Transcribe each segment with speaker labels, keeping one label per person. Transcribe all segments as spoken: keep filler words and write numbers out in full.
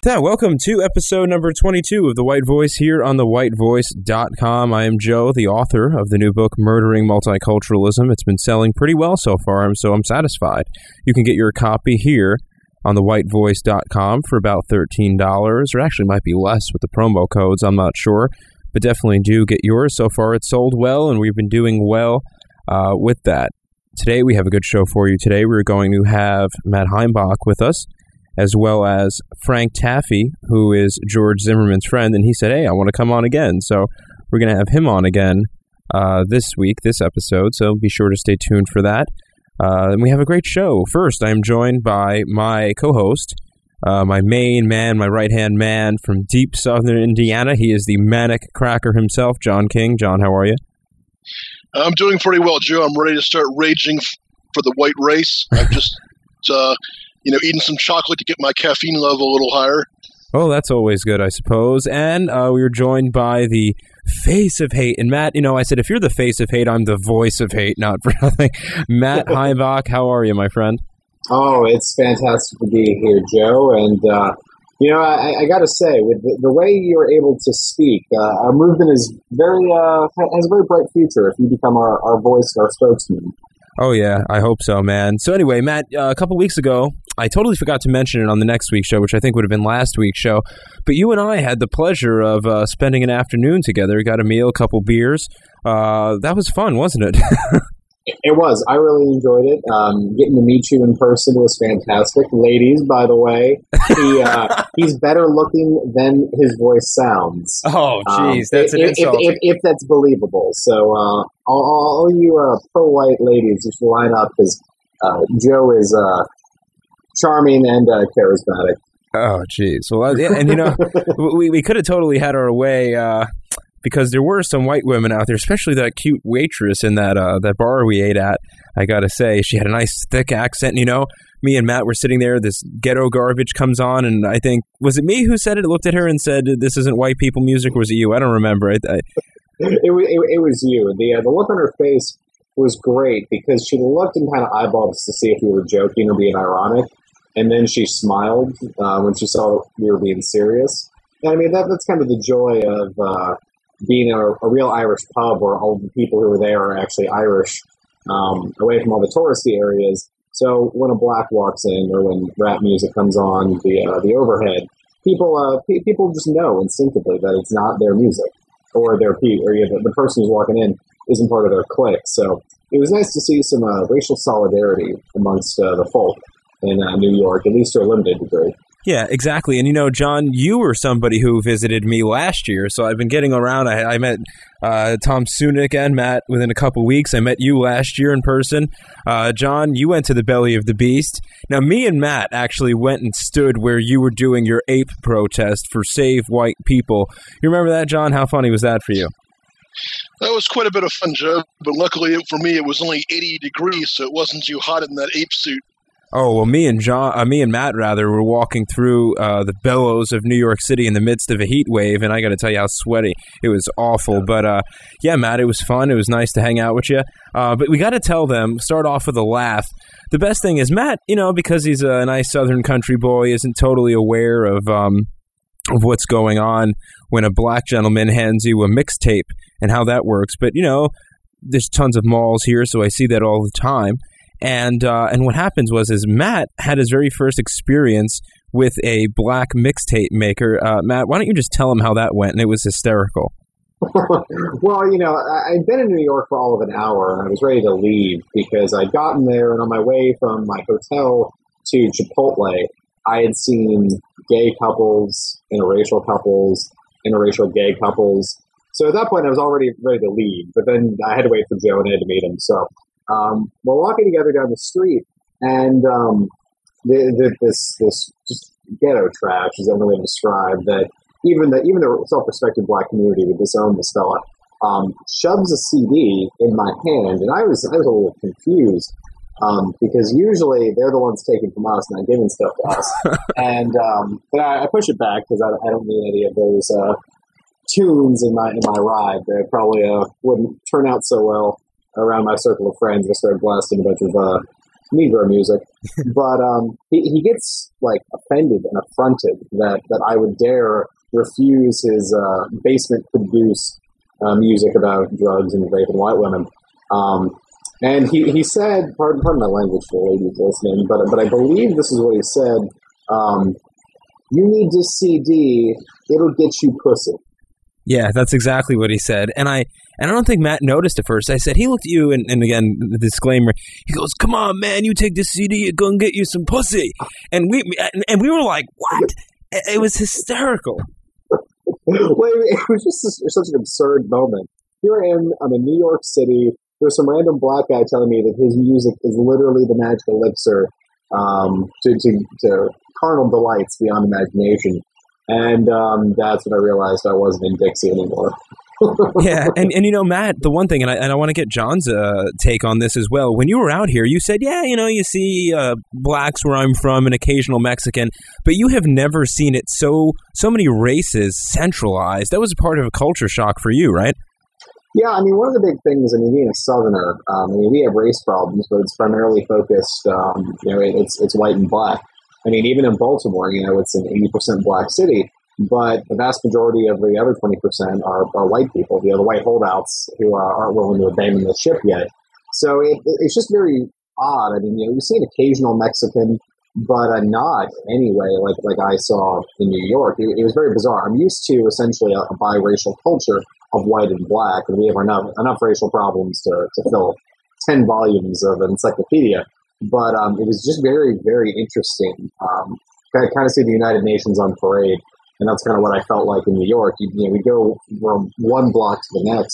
Speaker 1: Yeah, welcome to episode number twenty-two of The White Voice here on the white voice dot com. I am Joe, the author of the new book, Murdering Multiculturalism. It's been selling pretty well so far, so I'm satisfied. You can get your copy here on the white voice dot com for about thirteen dollars, or actually might be less with the promo codes, I'm not sure, but definitely do get yours. So far it's sold well, and we've been doing well uh, with that. Today we have a good show for you. Today we're going to have Matt Heimbach with us, as well as Frank Taffy, who is George Zimmerman's friend, and he said, hey, I want to come on again. So we're going to have him on again uh, this week, this episode, so be sure to stay tuned for that. Uh, and we have a great show. First, I'm joined by my co-host, uh, my main man, my right-hand man from deep southern Indiana. He is the manic cracker himself, John King. John, how are you?
Speaker 2: I'm doing pretty well, Joe. I'm ready to start raging f- for the white race. I've just... Uh, you know, eating some chocolate to get my caffeine level a little higher.
Speaker 1: Oh, that's always good, I suppose. And uh, we were joined by the face of hate. And Matt, you know, I said, if you're the face of hate, I'm the voice of hate, not for nothing. Matt Heimbach, how are you, my friend?
Speaker 3: Oh, it's fantastic to be here, Joe. And, uh, you know, I, I got to say, with the, the way you're able to speak, uh, our movement is very, uh, has a very bright future if you become our, our voice, our spokesman.
Speaker 1: Oh, yeah, I hope so, man. So anyway, Matt, uh, a couple weeks ago, I totally forgot to mention it on the next week's show, which I think would have been last week's show, but you and I had the pleasure of uh, spending an afternoon together. We got a meal, a couple beers. Uh, that was fun, wasn't it?
Speaker 3: It was. I really enjoyed it. Um, getting to meet you in person was fantastic. Ladies, by the way, he uh, he's better looking than his voice sounds.
Speaker 1: Oh, jeez, um, that's
Speaker 3: if,
Speaker 1: an insult.
Speaker 3: If, if, if that's believable. So uh, all, all you uh, pro-white ladies, you should line up because uh, Joe is uh, charming and uh, charismatic.
Speaker 1: Oh, jeez. Well, yeah, and you know, we we could have totally had our way. Uh, Because there were some white women out there, especially that cute waitress in that uh, that bar we ate at. I gotta say, she had a nice thick accent. You know, me and Matt were sitting there. This ghetto garbage comes on, and I think was it me who said it? Looked at her and said, "This isn't white people music." Or was it you? I don't remember. I, I,
Speaker 3: it, it, it was you. The uh, the look on her face was great because she looked and kind of eyeballed us to see if we were joking or being ironic, and then she smiled uh, when she saw we were being serious. And I mean, that that's kind of the joy of. Uh, being a, a real Irish pub where all the people who are there are actually Irish, um, away from all the touristy areas. So when a black walks in or when rap music comes on the uh, the overhead, people uh, pe- people just know instinctively that it's not their music or their pe- or you know, the person who's walking in isn't part of their clique. So it was nice to see some uh, racial solidarity amongst uh, the folk in uh, New York, at least to a limited degree.
Speaker 1: Yeah, exactly. And, you know, John, you were somebody who visited me last year, so I've been getting around. I, I met uh, Tom Sunick and Matt within a couple weeks. I met you last year in person. Uh, John, you went to the Belly of the Beast. Now, me and Matt actually went and stood where you were doing your ape protest for Save White People. You remember that, John? How funny was that for you?
Speaker 2: That was quite a bit of fun, Joe, but luckily for me it was only eighty degrees, so it wasn't too hot in that ape suit.
Speaker 1: Oh, well, me and John, uh, me and Matt, rather, were walking through uh, the bellows of New York City in the midst of a heat wave, and I got to tell you how sweaty. It was awful. But, uh, yeah, Matt, it was fun. It was nice to hang out with you. Uh, but we got to tell them, start off with a laugh. The best thing is Matt, you know, because he's a nice southern country boy, isn't totally aware of um, of what's going on when a black gentleman hands you a mixtape and how that works. But, you know, there's tons of malls here, so I see that all the time. And uh, and what happens was is Matt had his very first experience with a black mixtape maker. Uh, Matt, why don't you just tell him how that went? And it was hysterical.
Speaker 3: Well, you know, I'd been in New York for all of an hour, and I was ready to leave because I'd gotten there, and on my way from my hotel to Chipotle, I had seen gay couples, interracial couples, interracial gay couples. So at that point, I was already ready to leave, but then I had to wait for Joe, and I had to meet him, so... Um, we're walking together down the street, and um, the, the, this this just ghetto trash is the only way to describe that. Even the even the self-respecting black community would disown this fella. Um, shoves a C D in my hand, and I was I was a little confused um, because usually they're the ones taking from us, not giving stuff to us. and um, but I, I push it back because I, I don't need any of those uh, tunes in my in my ride. They probably uh, wouldn't turn out so well around my circle of friends. I started blasting a bunch of uh, Negro music. But um, he, he gets like offended and affronted that, that I would dare refuse his uh, basement-produced uh, music about drugs and rape and white women. Um, and he, he said, pardon, pardon my language for the ladies listening, but, but I believe this is what he said, um, you need this C D, it'll get you pussy.
Speaker 1: Yeah, that's exactly what he said. And I and I don't think Matt noticed at first. I said, he looked at you, and, and again, the disclaimer, he goes, come on, man, you take this C D, you're going to get you some pussy. And we and we were like, what? It was hysterical.
Speaker 3: Well, it was just such an absurd moment. Here I am, I'm in New York City. There's some random black guy telling me that his music is literally the magic elixir um, to, to, to carnal delights beyond imagination. And um, that's when I realized I wasn't in Dixie anymore.
Speaker 1: Yeah, and, and you know, Matt, the one thing, and I, and I want to get John's uh, take on this as well. When you were out here, you said, yeah, you know, you see uh, blacks where I'm from, an occasional Mexican, but you have never seen it so so many races centralized. That was a part of a culture shock for you, right?
Speaker 3: Yeah, I mean, one of the big things, I mean, being a Southerner, um, I mean, we have race problems, but it's primarily focused, um, you know, it, it's it's white and black. I mean, even in Baltimore, you know, it's an eighty percent black city, but the vast majority of the other twenty percent are, are white people, you know, the white holdouts who uh, aren't willing to abandon the ship yet. So it, it's just very odd. I mean, you know, you see an occasional Mexican, but uh, not anyway, like like I saw in New York. It, it was very bizarre. I'm used to essentially a, a biracial culture of white and black, and we have enough enough racial problems to, to fill ten volumes of an encyclopedia. But um, it was just very, very interesting. Um, I kind of see the United Nations on parade, and that's kind of what I felt like in New York. You, you know, we'd go from one block to the next,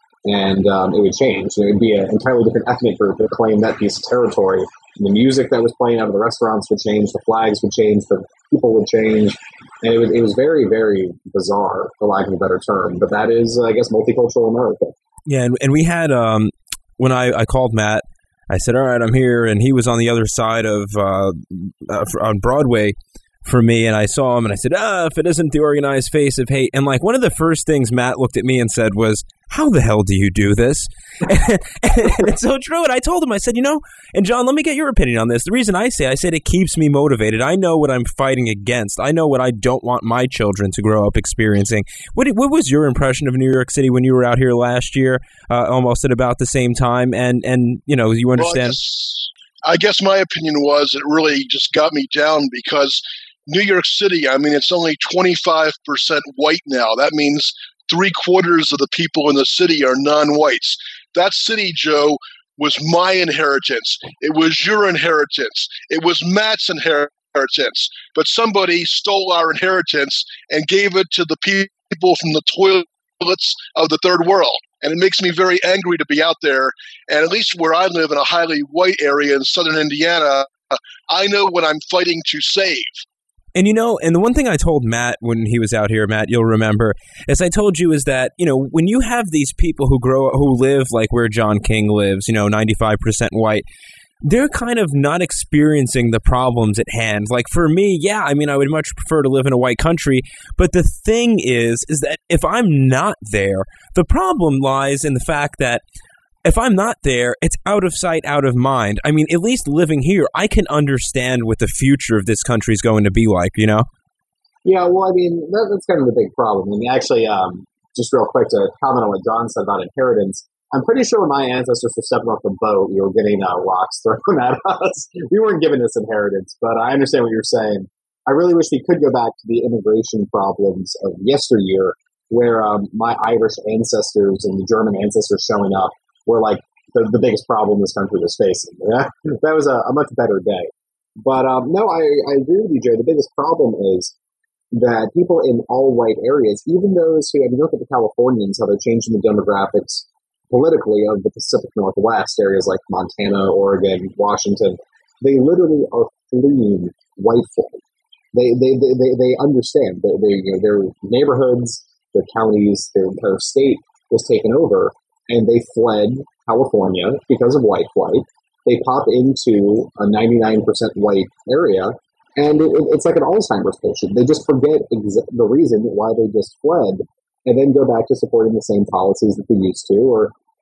Speaker 3: and um, it would change. It would be an entirely different ethnic group that claimed that piece of territory. And the music that was playing out of the restaurants would change, the flags would change, the people would change, and it was it was very, very bizarre, for lack of a better term. But that is, I guess, multicultural America.
Speaker 1: Yeah, and, and we had um, when I, I called Matt. I said, all right, I'm here, and he was on the other side of, uh, uh, on Broadway for me, and I saw him, and I said, ah, if it isn't the organized face of hate, and like one of the first things Matt looked at me and said was, how the hell do you do this? and, and it's so true, and I told him, I said, you know, and John, let me get your opinion on this. The reason I say, I said it keeps me motivated. I know what I'm fighting against. I know what I don't want my children to grow up experiencing. What what was your impression of New York City when you were out here last year, uh, almost at about the same time, and, and you know, you understand?
Speaker 2: Well, I, guess, I guess my opinion was it really just got me down because New York City, I mean, it's only twenty-five percent white now. That means three quarters of the people in the city are non-whites. That city, Joe, was my inheritance. It was your inheritance. It was Matt's inheritance. But somebody stole our inheritance and gave it to the people from the toilets of the third world. And it makes me very angry to be out there. And at least where I live in a highly white area in southern Indiana, I know what I'm fighting to save.
Speaker 1: And, you know, and the one thing I told Matt when he was out here, Matt, you'll remember, as I told you, is that, you know, when you have these people who grow, who live like where John King lives, you know, ninety-five percent white, they're kind of not experiencing the problems at hand. Like for me, yeah, I mean, I would much prefer to live in a white country. But the thing is, is that if I'm not there, the problem lies in the fact that if I'm not there, it's out of sight, out of mind. I mean, at least living here, I can understand what the future of this country is going to be like, you know?
Speaker 3: Yeah, well, I mean, that, that's kind of the big problem. I mean, actually, um, just real quick to comment on what John said about inheritance, I'm pretty sure when my ancestors were stepping off the boat, we were getting uh, rocks thrown at us. We weren't given this inheritance, but I understand what you're saying. I really wish we could go back to the immigration problems of yesteryear, where um, my Irish ancestors and the German ancestors showing up were like the, the biggest problem this country was facing. Yeah? That was a, a much better day. But um, no, I, I agree with you, Jay. The biggest problem is that people in all white areas, even those who, I mean, look at the Californians, how they're changing the demographics politically of the Pacific Northwest, areas like Montana, Oregon, Washington, they literally are fleeing white folk. They, they, they, they, they understand. They, they, you know, their neighborhoods, their counties, their entire state was taken over. And they fled California because of white flight. They pop into a ninety-nine percent white area, and it, it's like an Alzheimer's patient. They just forget exa- the reason why they just fled, and then go back to supporting the same policies that they used to, or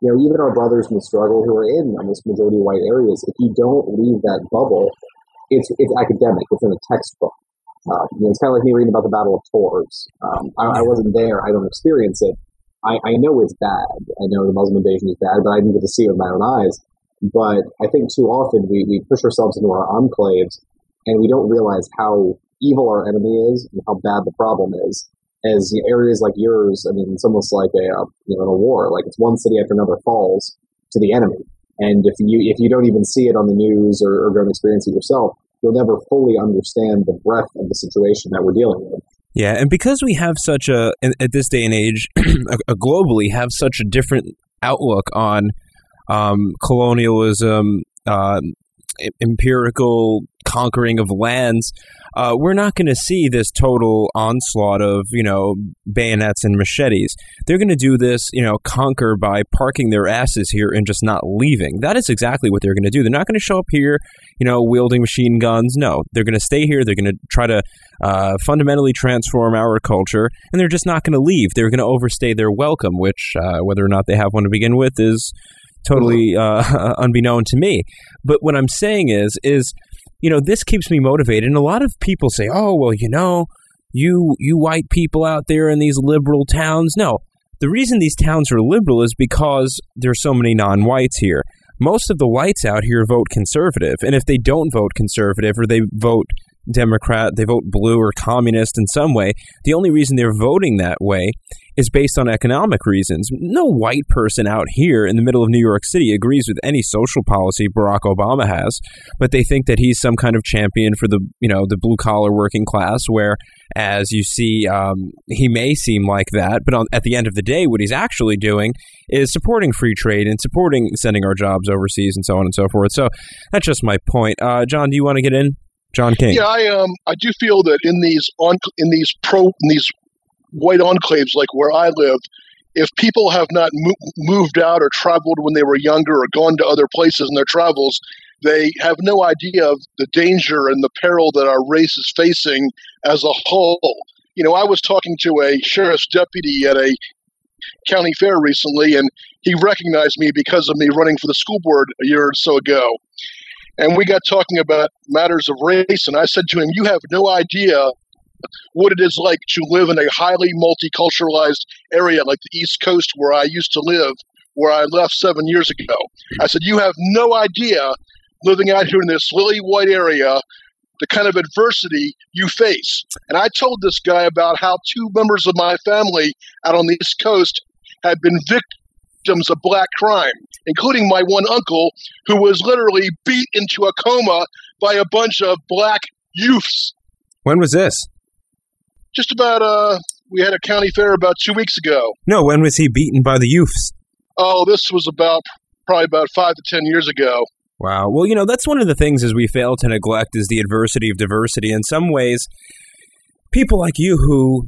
Speaker 3: you know, even our brothers in the struggle who are in almost majority white areas, if you don't leave that bubble, it's it's academic. It's in a textbook. Uh, you know, it's kind of like me reading about the Battle of Tours. Um, I, I wasn't there. I don't experience it. I, I know it's bad. I know the Muslim invasion is bad, but I didn't get to see it with my own eyes. But I think too often we, we push ourselves into our enclaves and we don't realize how evil our enemy is and how bad the problem is. As you know, areas like yours, I mean, it's almost like a uh, you know in a war. Like it's one city after another falls to the enemy, and if you if you don't even see it on the news or, or go and experience it yourself, you'll never fully understand the breadth of the situation that we're dealing with.
Speaker 1: Yeah, and because we have such a at this day and age, globally have such a different outlook on um, colonialism, uh, empirical conquering of lands, uh, we're not going to see this total onslaught of, you know, bayonets and machetes. They're going to do this, you know, conquer by parking their asses here and just not leaving. That is exactly what they're going to do. They're not going to show up here, you know, wielding machine guns. No, they're going to stay here. They're going to try to uh, fundamentally transform our culture, and they're just not going to leave. They're going to overstay their welcome, which, uh, whether or not they have one to begin with, is totally uh, unbeknown to me. But what I'm saying is, is, you know, this keeps me motivated. And a lot of people say, oh, well, you know, you you white people out there in these liberal towns. No, the reason these towns are liberal is because there's so many non-whites here. Most of the whites out here vote conservative. And if they don't vote conservative or they vote Democrat, they vote blue or communist in some way, the only reason they're voting that way is based on economic reasons. No white person out here in the middle of New York City agrees with any social policy Barack Obama has, but they think that he's some kind of champion for the, you know, the blue-collar working class, where, as you see, um, he may seem like that, but on, at the end of the day, what he's actually doing is supporting free trade and supporting sending our jobs overseas and so on and so forth. So that's just my point. Uh, John, do you want to get in? John King.
Speaker 2: Yeah, I um, I do feel that in these on in these pro in these white enclaves like where I live, if people have not mo- moved out or traveled when they were younger or gone to other places in their travels, they have no idea of the danger and the peril that our race is facing as a whole. You know, I was talking to a sheriff's deputy at a county fair recently, and he recognized me because of me running for the school board a year or so ago. And we got talking about matters of race, and I said to him, you have no idea what it is like to live in a highly multiculturalized area like the East Coast where I used to live, where I left seven years ago. I said, you have no idea living out here in this lily white area, the kind of adversity you face. And I told this guy about how two members of my family out on the East Coast had been victims of black crime, including my one uncle, who was literally beat into a coma by a bunch of black youths.
Speaker 1: When was this?
Speaker 2: Just about, uh, we had a county fair about two weeks ago.
Speaker 1: No, when was he beaten by the youths?
Speaker 2: Oh, this was about, probably about five to ten years ago.
Speaker 1: Wow. Well, you know, that's one of the things is we fail to neglect is the adversity of diversity. In some ways, people like you who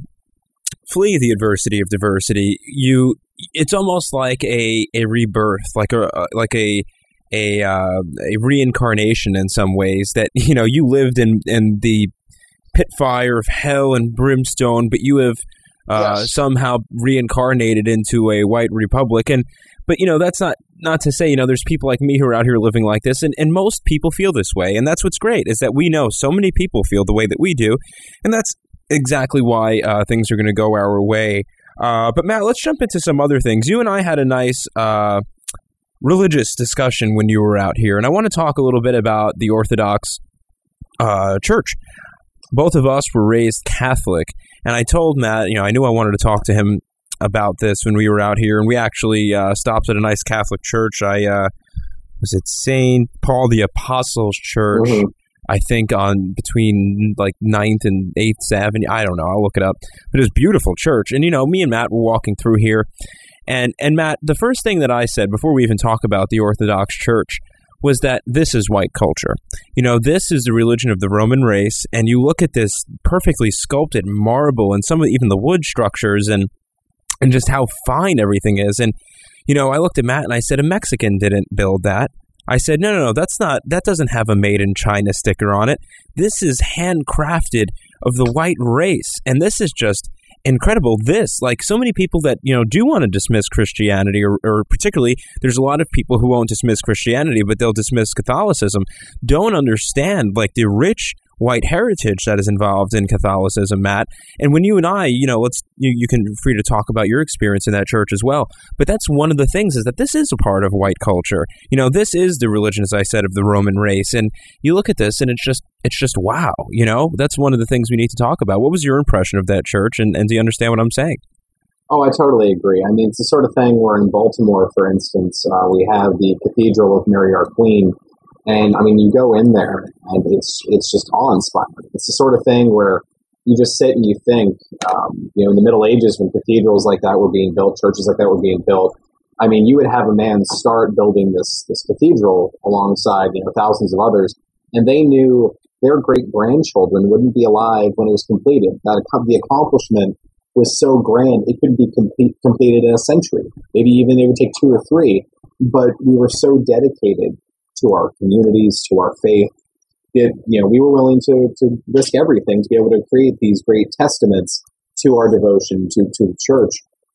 Speaker 1: flee the adversity of diversity, you, it's almost like a, a rebirth, like a, like a, a, uh, a reincarnation in some ways that, you know, you lived in, in the pit fire of hell and brimstone, but you have uh, yes. somehow reincarnated into a white republic. And, but, you know, that's not, not to say, you know, there's people like me who are out here living like this, and, and most people feel this way. And that's what's great, is that we know so many people feel the way that we do. And that's exactly why uh, things are going to go our way. Uh, but Matt, let's jump into some other things. You and I had a nice uh, religious discussion when you were out here, and I want to talk a little bit about the Orthodox uh, Church. Both of us were raised Catholic, and I told Matt, you know, I knew I wanted to talk to him about this when we were out here, and we actually uh, stopped at a nice Catholic church. I uh, was it Saint Paul the Apostle's Church, mm-hmm. I think on between like ninth and eighth Avenue. I don't know. I'll look it up. But it was a beautiful church, and you know, me and Matt were walking through here, and and Matt, the first thing that I said before we even talk about the Orthodox Church was that this is white culture. You know, this is the religion of the Roman race, and you look at this perfectly sculpted marble and some of even the wood structures and and just how fine everything is. And, you know, I looked at Matt and I said, a Mexican didn't build that. I said, no, no, no, that's not, that doesn't have a made in China sticker on it. This is handcrafted of the white race, and this is just incredible. This, like so many people that, you know, do want to dismiss Christianity, or, or particularly there's a lot of people who won't dismiss Christianity, but they'll dismiss Catholicism, don't understand like the rich white heritage that is involved in Catholicism, Matt. And when you and I, you know, let's you, you can free to talk about your experience in that church as well. But that's one of the things, is that this is a part of white culture. You know, this is the religion, as I said, of the Roman race. And you look at this and it's just it's just wow. You know, that's one of the things we need to talk about. What was your impression of that church? And, and do you understand what I'm saying?
Speaker 3: Oh, I totally agree. I mean, it's the sort of thing where in Baltimore, for instance, uh, we have the Cathedral of Mary Our Queen. And I mean, you go in there and it's it's just awe-inspiring. It's the sort of thing where you just sit and you think, um, you know, in the Middle Ages when cathedrals like that were being built, churches like that were being built, I mean, you would have a man start building this this cathedral alongside, you know, thousands of others, and they knew their great-grandchildren wouldn't be alive when it was completed. That the accomplishment was so grand, it could be complete, completed in a century. Maybe even it would take two or three, but we were so dedicated to our communities, to our faith. It, you know, we were willing to, to risk everything to be able to create these great testaments to our devotion to, to the church.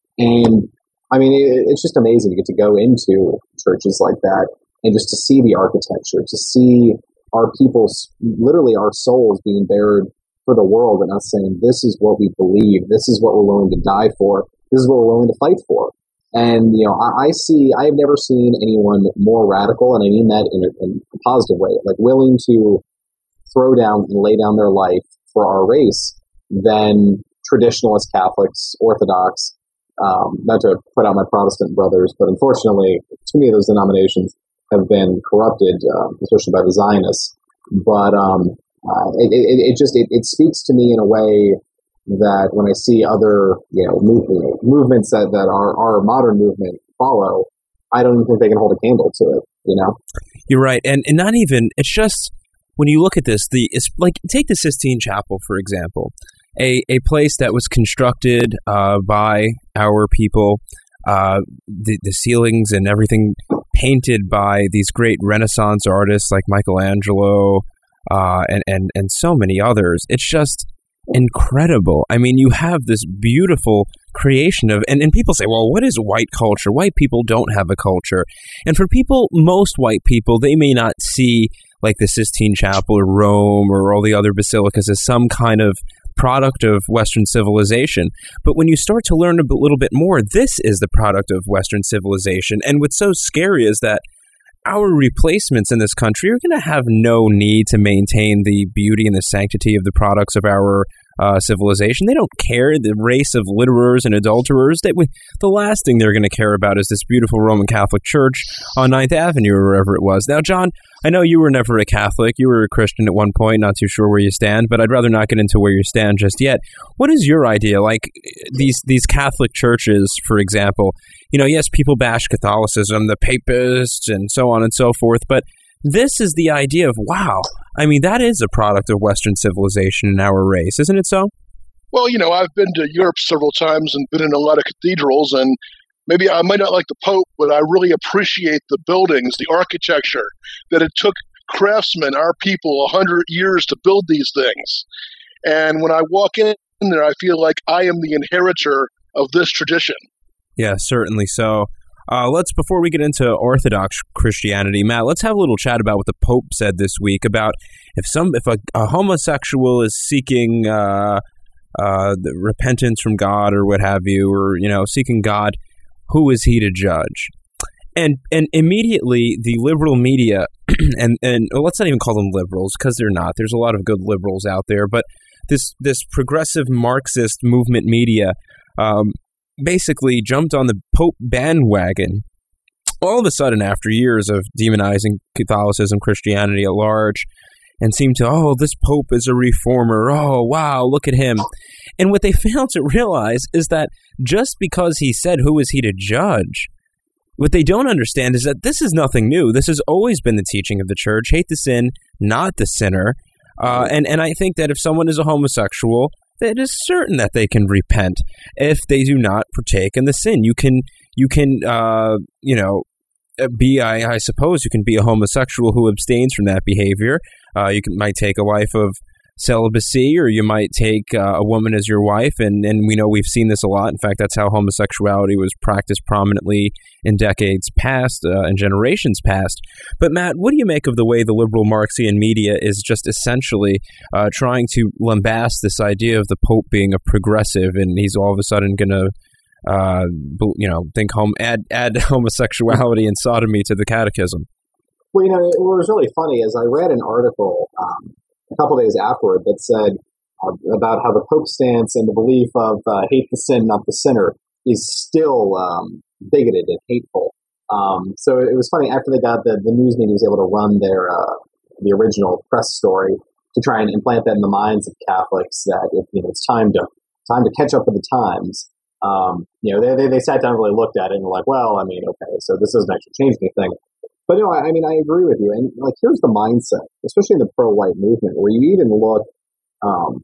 Speaker 3: And I mean, it, it's just amazing to get to go into churches like that and just to see the architecture, to see our people's, literally our souls being bared for the world, and us saying, this is what we believe, this is what we're willing to die for, this is what we're willing to fight for. And, you know, I, I see, I have never seen anyone more radical, and I mean that in a, in a positive way, like willing to throw down and lay down their life for our race than traditionalist Catholics, Orthodox, um, not to put out my Protestant brothers, but unfortunately, too many of those denominations have been corrupted, uh, especially by the Zionists. But um, uh, it, it, it just, it, it speaks to me in a way that when I see other, you know, move, you know movements that, that our, our modern movement follow, I don't even think they can hold a candle to it, you know?
Speaker 1: You're right. And and not even, it's just, when you look at this, the it's like, take the Sistine Chapel, for example, a, a place that was constructed uh, by our people, uh, the, the ceilings and everything painted by these great Renaissance artists like Michelangelo uh, and, and, and so many others. It's just incredible. I mean, you have this beautiful creation of, and, and people say, well, what is white culture? White people don't have a culture. And for people, most white people, they may not see like the Sistine Chapel or Rome or all the other basilicas as some kind of product of Western civilization. But when you start to learn a little bit more, this is the product of Western civilization. And what's so scary is that our replacements in this country are going to have no need to maintain the beauty and the sanctity of the products of our uh, civilization. They don't care, the race of litterers and adulterers. They, the last thing they're going to care about is this beautiful Roman Catholic Church on Ninth Avenue or wherever it was. Now, John, I know you were never a Catholic. You were a Christian at one point, not too sure where you stand, but I'd rather not get into where you stand just yet. What is your idea? Like these these Catholic churches, for example, you know, yes, people bash Catholicism, the papists, and so on and so forth, but this is the idea of, wow, I mean, that is a product of Western civilization in our race, isn't it so?
Speaker 2: Well, you know, I've been to Europe several times and been in a lot of cathedrals, and maybe I might not like the Pope, but I really appreciate the buildings, the architecture, that it took craftsmen, our people, a hundred years to build these things. And when I walk in there, I feel like I am the inheritor of this tradition.
Speaker 1: Yeah, certainly so. Uh, let's, before we get into Orthodox Christianity, Matt, let's have a little chat about what the Pope said this week about if some if a, a homosexual is seeking uh, uh, the repentance from God or what have you, or you know, seeking God, who is he to judge? And and immediately the liberal media, and and well, let's not even call them liberals because they're not. There's a lot of good liberals out there, but this this progressive Marxist movement media um, basically jumped on the Pope bandwagon all of a sudden after years of demonizing Catholicism, Christianity at large, and seemed to, oh, this Pope is a reformer. Oh, wow, look at him. And what they failed to realize is that just because he said, who is he to judge, what they don't understand is that this is nothing new. This has always been the teaching of the church. Hate the sin, not the sinner. Uh, and, and I think that if someone is a homosexual, it is certain that they can repent if they do not partake in the sin. You can, you can, uh, you know, be, I, I suppose you can be a homosexual who abstains from that behavior. Uh, you can, might take a wife of celibacy, or you might take uh, a woman as your wife, and, and we know we've seen this a lot. In fact, that's how homosexuality was practiced prominently in decades past uh, and generations past. But Matt, what do you make of the way the liberal Marxian media is just essentially uh, trying to lambast this idea of the Pope being a progressive, and he's all of a sudden going to uh, you know, think home add add homosexuality and sodomy to the catechism?
Speaker 3: Well, you know, it was really funny as I read an article um, a couple days afterward that said uh, about how the Pope's stance and the belief of uh, hate the sin, not the sinner, is still um, bigoted and hateful. Um, so it was funny, after they got the, the news media was able to run their uh, the original press story to try and implant that in the minds of Catholics that it, you know, it's time to time to catch up with the times. Um, you know, they, they they sat down and really looked at it and were like, well, I mean, okay, so this doesn't actually change anything. But no, I, I mean, I agree with you. And like, here's the mindset, especially in the pro-white movement, where you even look um,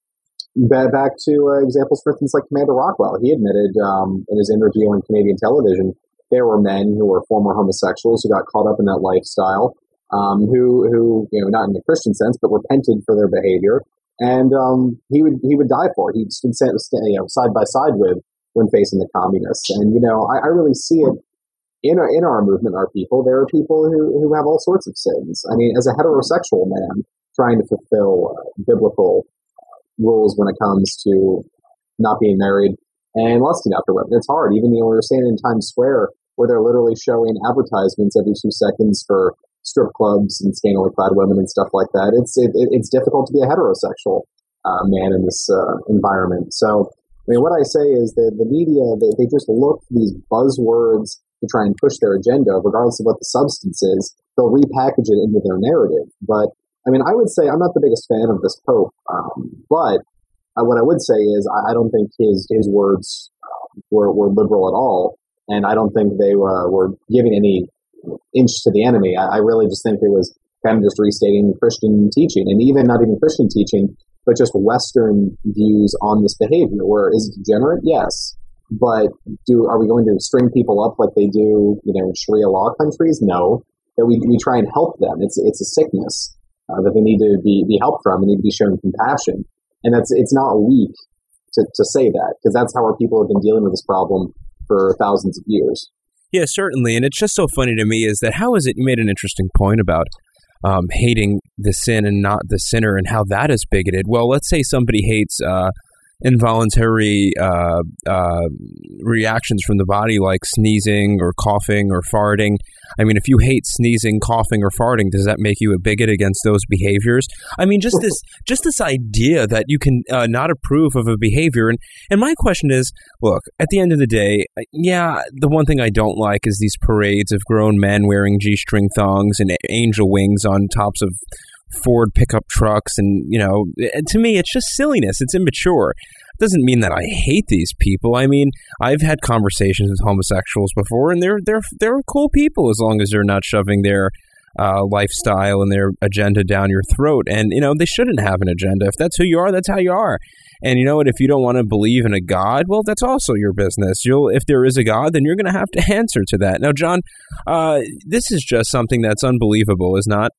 Speaker 3: back, back to uh, examples, for instance, like Commander Rockwell. He admitted um, in his interview on Canadian television, there were men who were former homosexuals who got caught up in that lifestyle, um, who, who, you know, not in the Christian sense, but repented for their behavior. And um, he would he would die for it. He'd stood you know, side by side with when facing the communists. And, you know, I, I really see it. In our, in our movement, our people, there are people who, who have all sorts of sins. I mean, as a heterosexual man trying to fulfill uh, biblical rules when it comes to not being married and lusting after women, it's hard. Even, you know, we were standing in Times Square where they're literally showing advertisements every two seconds for strip clubs and scantily clad women and stuff like that. It's it, it's difficult to be a heterosexual uh, man in this uh, environment. So, I mean, what I say is that the media, they, they just look for these buzzwords to try and push their agenda, regardless of what the substance is. They'll repackage it into their narrative. But, I mean, I would say I'm not the biggest fan of this Pope, um, but uh, what I would say is I, I don't think his his words uh, were, were liberal at all, and I don't think they uh, were giving any inch to the enemy. I, I really just think it was kind of just restating Christian teaching, and even not even Christian teaching, but just Western views on this behavior, where is it degenerate? Yes. But do are we going to string people up like they do, you know, in Sharia law countries? No. That we we try and help them. It's it's a sickness uh, that they need to be, be helped from. They need to be shown compassion, and that's it's not weak to, to say that, because that's how our people have been dealing with this problem for thousands of years.
Speaker 1: Yeah, certainly, and it's just so funny to me is that how is it? You made an interesting point about um, hating the sin and not the sinner, and how that is bigoted. Well, let's say somebody hates. Uh, involuntary uh, uh, reactions from the body like sneezing or coughing or farting. I mean, if you hate sneezing, coughing, or farting, does that make you a bigot against those behaviors? I mean, just this just this idea that you can uh, not approve of a behavior. And, and my question is, look, at the end of the day, yeah, the one thing I don't like is these parades of grown men wearing G-string thongs and angel wings on tops of Ford pickup trucks, and, you know, to me, it's just silliness. It's immature. It doesn't mean that I hate these people. I mean, I've had conversations with homosexuals before, and they're they're they're cool people as long as they're not shoving their uh, lifestyle and their agenda down your throat. And, you know, they shouldn't have an agenda. If that's who you are, that's how you are. And you know what? If you don't want to believe in a God, well, that's also your business. You'll, if there is a God, then you're going to have to answer to that. Now, John, uh, this is just something that's unbelievable, is not?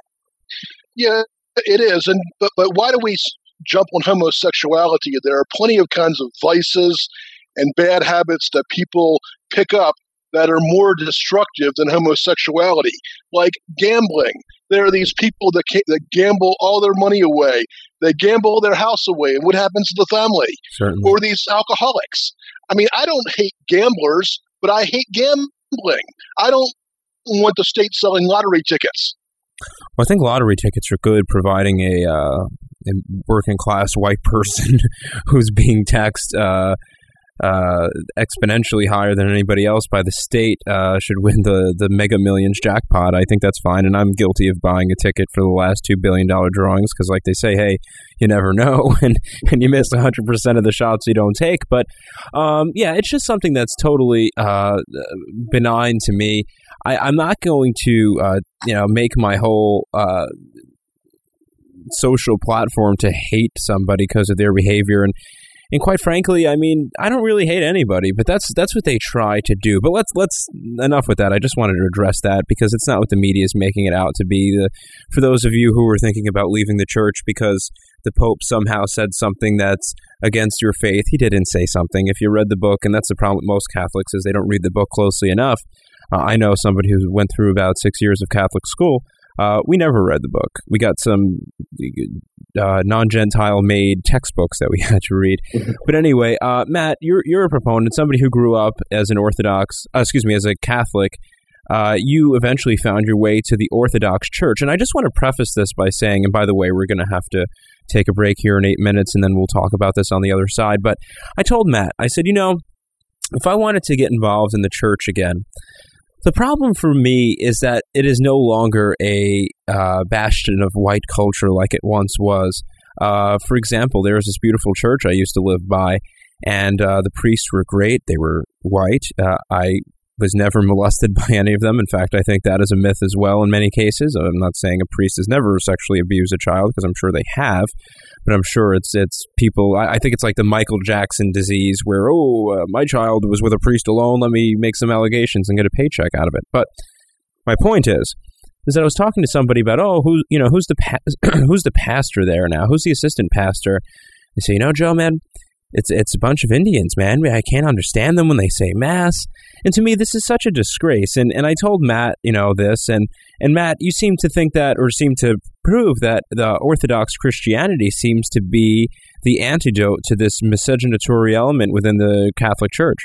Speaker 2: Yeah, it is. And but but why do we jump on homosexuality? There are plenty of kinds of vices and bad habits that people pick up that are more destructive than homosexuality, like gambling. There are these people that that gamble all their money away. They gamble their house away, and what happens to the family?
Speaker 1: Certainly.
Speaker 2: Or these alcoholics. I mean, I don't hate gamblers, but I hate gambling. I don't want the state selling lottery tickets.
Speaker 1: Well, I think lottery tickets are good, providing a, uh, a working-class white person who's being taxed uh, uh, exponentially higher than anybody else by the state uh, should win the, the Mega Millions jackpot. I think that's fine, and I'm guilty of buying a ticket for the last two billion dollars drawings because, like they say, hey, you never know, and, and you miss one hundred percent of the shots you don't take. But, um, yeah, it's just something that's totally uh, benign to me. I, I'm not going to, uh, you know, make my whole uh, social platform to hate somebody because of their behavior. And, And quite frankly, I mean, I don't really hate anybody, but that's that's what they try to do. But let's let's enough with that. I just wanted to address that because it's not what the media is making it out to be. The, for those of you who are thinking about leaving the church because the Pope somehow said something that's against your faith, he didn't say something. If you read the book, and that's the problem with most Catholics is they don't read the book closely enough. Uh, I know somebody who went through about six years of Catholic school. Uh, we never read the book. We got some uh, non-Gentile made textbooks that we had to read. But anyway, uh, Matt, you're you're a proponent, somebody who grew up as an Orthodox, uh, excuse me, as a Catholic. Uh, you eventually found your way to the Orthodox Church. And I just want to preface this by saying, and by the way, we're going to have to take a break here in eight minutes, and then we'll talk about this on the other side. But I told Matt, I said, you know, if I wanted to get involved in the church again, the problem for me is that it is no longer a uh, bastion of white culture like it once was. Uh, for example, there was this beautiful church I used to live by, and uh, the priests were great. They were white. Uh, I was never molested by any of them. In fact, I think that is a myth as well in many cases. I'm not saying a priest has never sexually abused a child, because I'm sure they have, but I'm sure it's it's people, I, I think it's like the Michael Jackson disease where, oh, uh, my child was with a priest alone, let me make some allegations and get a paycheck out of it. But my point is, is that I was talking to somebody about, oh, who, you know, who's the pa- who's the pastor there now? Who's the assistant pastor? They say, you know, Joe, man, It's it's a bunch of Indians, man. I can't understand them when they say Mass. And to me, this is such a disgrace. And and I told Matt, you know, this. And, and Matt, you seem to think that, or seem to prove that the Orthodox Christianity seems to be the antidote to this miscegenatory element within the Catholic Church.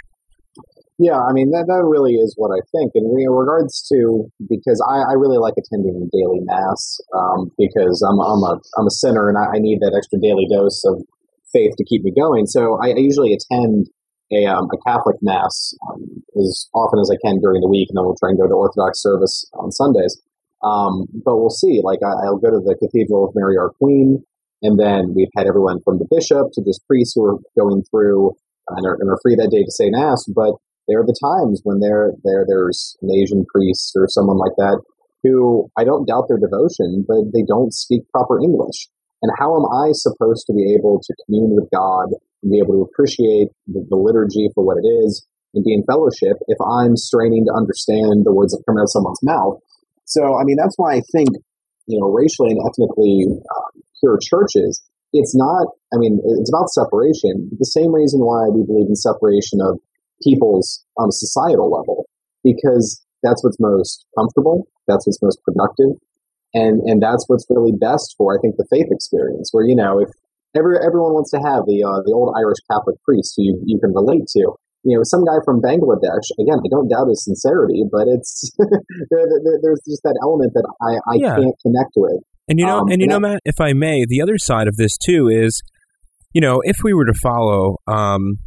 Speaker 3: Yeah, I mean, that, that really is what I think. And in regards to, because I, I really like attending daily Mass, um, because I'm, I'm, a, I'm a sinner and I, I need that extra daily dose of faith to keep me going. So I, I usually attend a, um, a Catholic Mass um, as often as I can during the week, and then we'll try and go to Orthodox service on Sundays. Um, but we'll see. Like I, I'll go to the Cathedral of Mary Our Queen, and then we've had everyone from the bishop to just priests who are going through and are, and are free that day to say Mass. But there are the times when there there there's an Asian priest or someone like that who I don't doubt their devotion, but they don't speak proper English. And how am I supposed to be able to commune with God and be able to appreciate the, the liturgy for what it is and be in fellowship if I'm straining to understand the words that come out of someone's mouth? So, I mean, that's why I think, you know, racially and ethnically um, pure churches, it's not, I mean, it's about separation. The same reason why we believe in separation of peoples on a societal level, because that's what's most comfortable, that's what's most productive. And and that's what's really best for, I think, the faith experience, where, you know, if every, everyone wants to have the uh, the old Irish Catholic priest who you, you can relate to, you know, some guy from Bangladesh, again, I don't doubt his sincerity, but it's there, there, there's just that element that I, I yeah. can't connect with.
Speaker 1: And you know, um, and you and know, that, Matt, if I may, the other side of this too is, you know, if we were to follow um,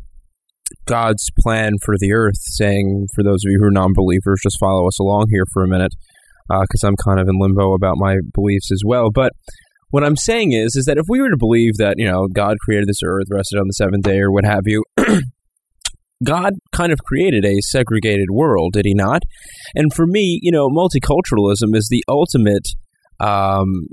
Speaker 1: God's plan for the earth, saying, for those of you who are non-believers, just follow us along here for a minute, because uh, I'm kind of in limbo about my beliefs as well. But what I'm saying is, is that if we were to believe that, you know, God created this earth, rested on the seventh day, or what have you, God kind of created a segregated world, did he not? And for me, you know, multiculturalism is the ultimate um,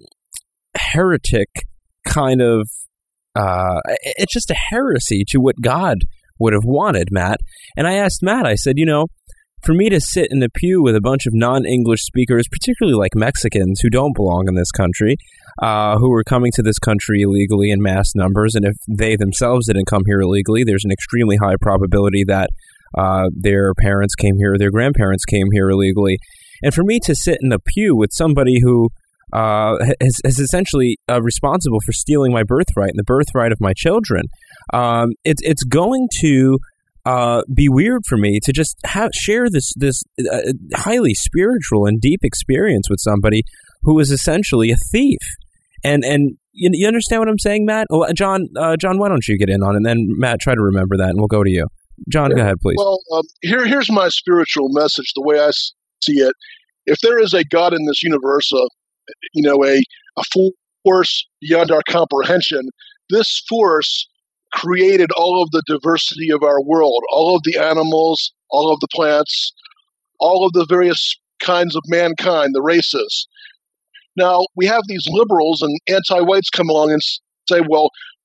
Speaker 1: heretic kind of, uh, it's just a heresy to what God would have wanted, Matt. And I asked Matt, I said, you know, for me to sit in the pew with a bunch of non-English speakers, particularly like Mexicans who don't belong in this country, uh, who are coming to this country illegally in mass numbers, and if they themselves didn't come here illegally, there's an extremely high probability that uh, their parents came here, or their grandparents came here illegally. And for me to sit in a pew with somebody who uh, is, is essentially uh, responsible for stealing my birthright and the birthright of my children, um, it's it's going to Uh, be weird for me to just have, share this this uh, highly spiritual and deep experience with somebody who is essentially a thief. And and you, you understand what I'm saying, Matt? Well, John, uh, John, why don't you get in on it? And then, Matt, try to remember that, and we'll go to you. John, yeah. Go ahead, please.
Speaker 2: Well, um, here here's my spiritual message, the way I see it. If there is a God in this universe, uh, you know, a, a force beyond our comprehension, this force created all of the diversity of our world, all of the animals, all of the plants, all of the various kinds of mankind, the races. Now, we have these liberals and anti-whites come along and say, well,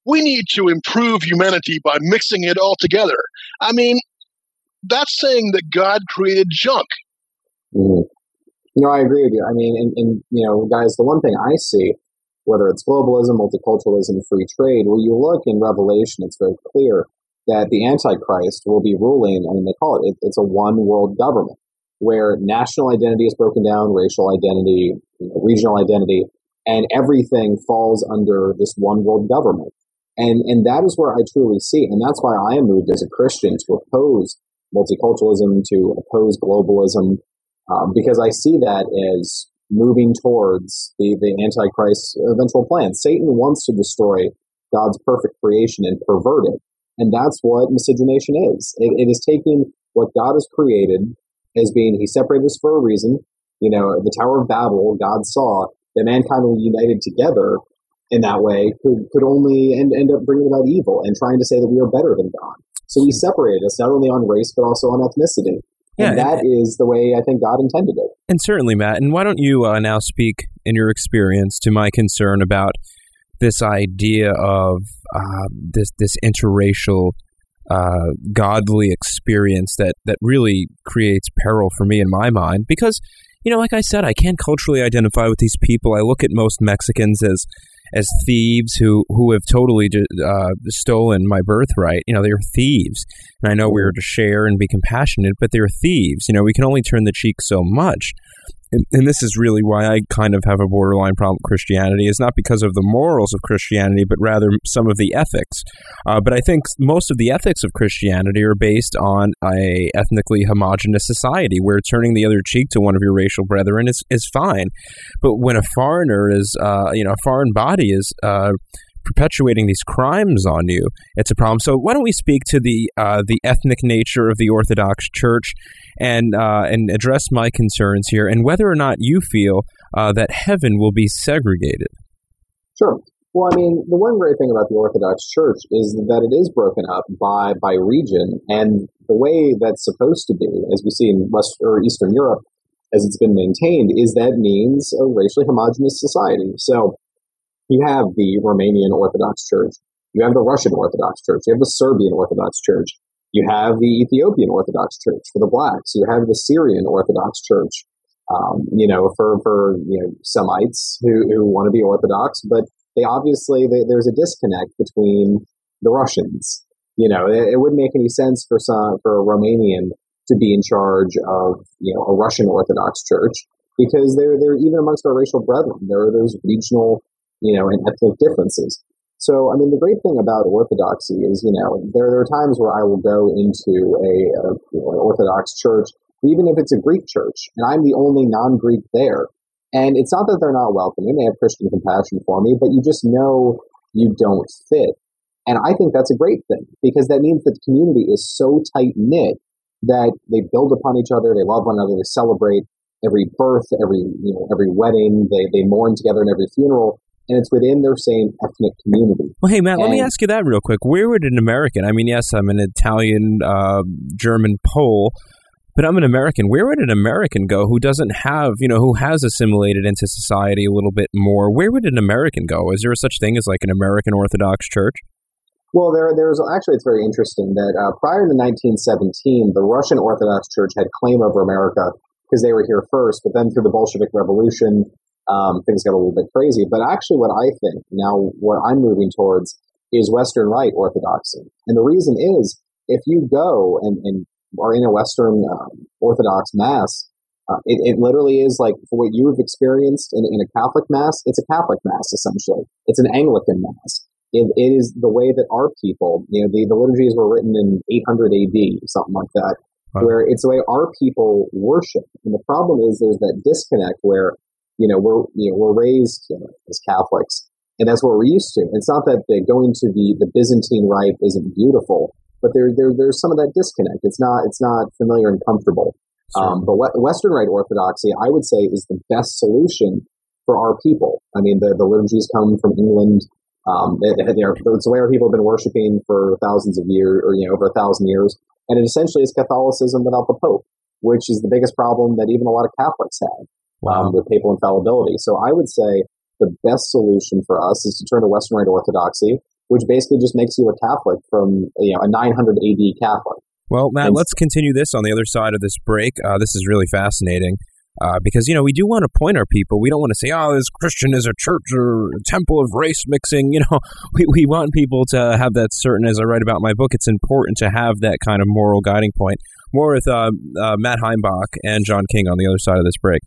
Speaker 2: we need to improve humanity by mixing it all together. I mean, that's saying that God created junk.
Speaker 3: Mm-hmm. No, I agree with you. I mean, and, and, you know, guys, the one thing I see, whether it's globalism, multiculturalism, free trade, when you look in Revelation, it's very clear that the Antichrist will be ruling, I mean, they call it, it it's a one world government where national identity is broken down, racial identity, you know, regional identity, and everything falls under this one world government. And, and that is where I truly see it. And that's why I am moved as a Christian to oppose multiculturalism, to oppose globalism, um, because I see that as moving towards the, the Antichrist's eventual plan. Satan wants to destroy God's perfect creation and pervert it. And that's what miscegenation is. It, it is taking what God has created as being, he separated us for a reason. You know, the Tower of Babel, God saw that mankind were united together in that way could, could only end, end up bringing about evil and trying to say that we are better than God. So he separated us not only on race, but also on ethnicity. And yeah, that and, is the way I think God intended it.
Speaker 1: And certainly, Matt, and why don't you uh, now speak in your experience to my concern about this idea of uh, this this interracial uh, godly experience that, that really creates peril for me in my mind. Because, you know, like I said, I can't culturally identify with these people. I look at most Mexicans as as thieves who, who have totally uh, stolen my birthright. You know, they're thieves. And I know we are to share and be compassionate, but they're thieves. You know, we can only turn the cheek so much. And, and this is really why I kind of have a borderline problem with Christianity. It's not because of the morals of Christianity, but rather some of the ethics. Uh, but I think most of the ethics of Christianity are based on a ethnically homogenous society where turning the other cheek to one of your racial brethren is, is fine. But when a foreigner is, uh, you know, a foreign body is uh, perpetuating these crimes on you, it's a problem. So why don't we speak to the uh, the ethnic nature of the Orthodox Church and uh, and address my concerns here, and whether or not you feel uh, that heaven will be segregated.
Speaker 3: Sure. Well, I mean, the one great thing about the Orthodox Church is that it is broken up by by region, and the way that's supposed to be, as we see in West or Eastern Europe, as it's been maintained, is that means a racially homogenous society. So you have the Romanian Orthodox Church, you have the Russian Orthodox Church, you have the Serbian Orthodox Church, you have the Ethiopian Orthodox Church for the blacks, you have the Syrian Orthodox Church, um, you know, for, for you know Semites who, who want to be Orthodox, but they obviously, they, there's a disconnect between the Russians. You know, it, it wouldn't make any sense for some, for a Romanian to be in charge of, you know, a Russian Orthodox Church, because they're, they're even amongst our racial brethren, there are those regional, you know, and ethnic differences. So, I mean, the great thing about Orthodoxy is, you know, there, there are times where I will go into a, a you know, an Orthodox church, even if it's a Greek church, and I'm the only non-Greek there. And it's not that they're not welcoming, they have Christian compassion for me, but you just know you don't fit. And I think that's a great thing, because that means that the community is so tight-knit that they build upon each other, they love one another, they celebrate every birth, every, you know, every wedding, they, they mourn together in every funeral. And it's within their same ethnic community.
Speaker 1: Well, hey, Matt, and let me ask you that real quick. Where would an American, I mean, yes, I'm an Italian, uh, German, Pole, but I'm an American. Where would an American go who doesn't have, you know, who has assimilated into society a little bit more? Where would an American go? Is there such thing as like an American Orthodox Church?
Speaker 3: Well, there, there's actually, it's very interesting that uh, prior to nineteen seventeen, the Russian Orthodox Church had claim over America because they were here first, but then through the Bolshevik Revolution, Um, things got a little bit crazy. But actually what I think, now what I'm moving towards, is Western Rite Orthodoxy. And the reason is, if you go and, and are in a Western um, Orthodox Mass, uh, it, it literally is like for what you've experienced in, in a Catholic Mass, it's a Catholic Mass, essentially. It's an Anglican Mass. It, it is the way that our people, you know, the, the liturgies were written in eight hundred A D, something like that, wow. Where it's the way our people worship. And the problem is there's that disconnect where You know, we're you know we're raised you know, as Catholics, and that's what we're used to. It's not that the, going to the, the Byzantine Rite isn't beautiful, but there there there's some of that disconnect. It's not it's not familiar and comfortable. Sure. Um, but what, Western Rite Orthodoxy, I would say, is the best solution for our people. I mean, the the liturgies come from England. Um, they, they are, it's the way our people have been worshiping for thousands of years, or you know, over a thousand years, and it essentially is Catholicism without the Pope, which is the biggest problem that even a lot of Catholics have. Wow. Um, with papal infallibility. So I would say the best solution for us is to turn to Western Rite Orthodoxy. which basically just makes you a Catholic from, you know, a nine hundred A D Catholic.
Speaker 1: Well, Matt,
Speaker 3: And-
Speaker 1: let's continue this on the other side of this break. Uh, this is really fascinating uh, because, you know, we do want to point our people. We don't want to say, oh, this Christian is a church or a temple of race mixing. You know, we, we want people to have that certain, as I write about in my book, it's important to have that kind of moral guiding point. More with uh, uh, Matt Heimbach and John King on the other side of this break.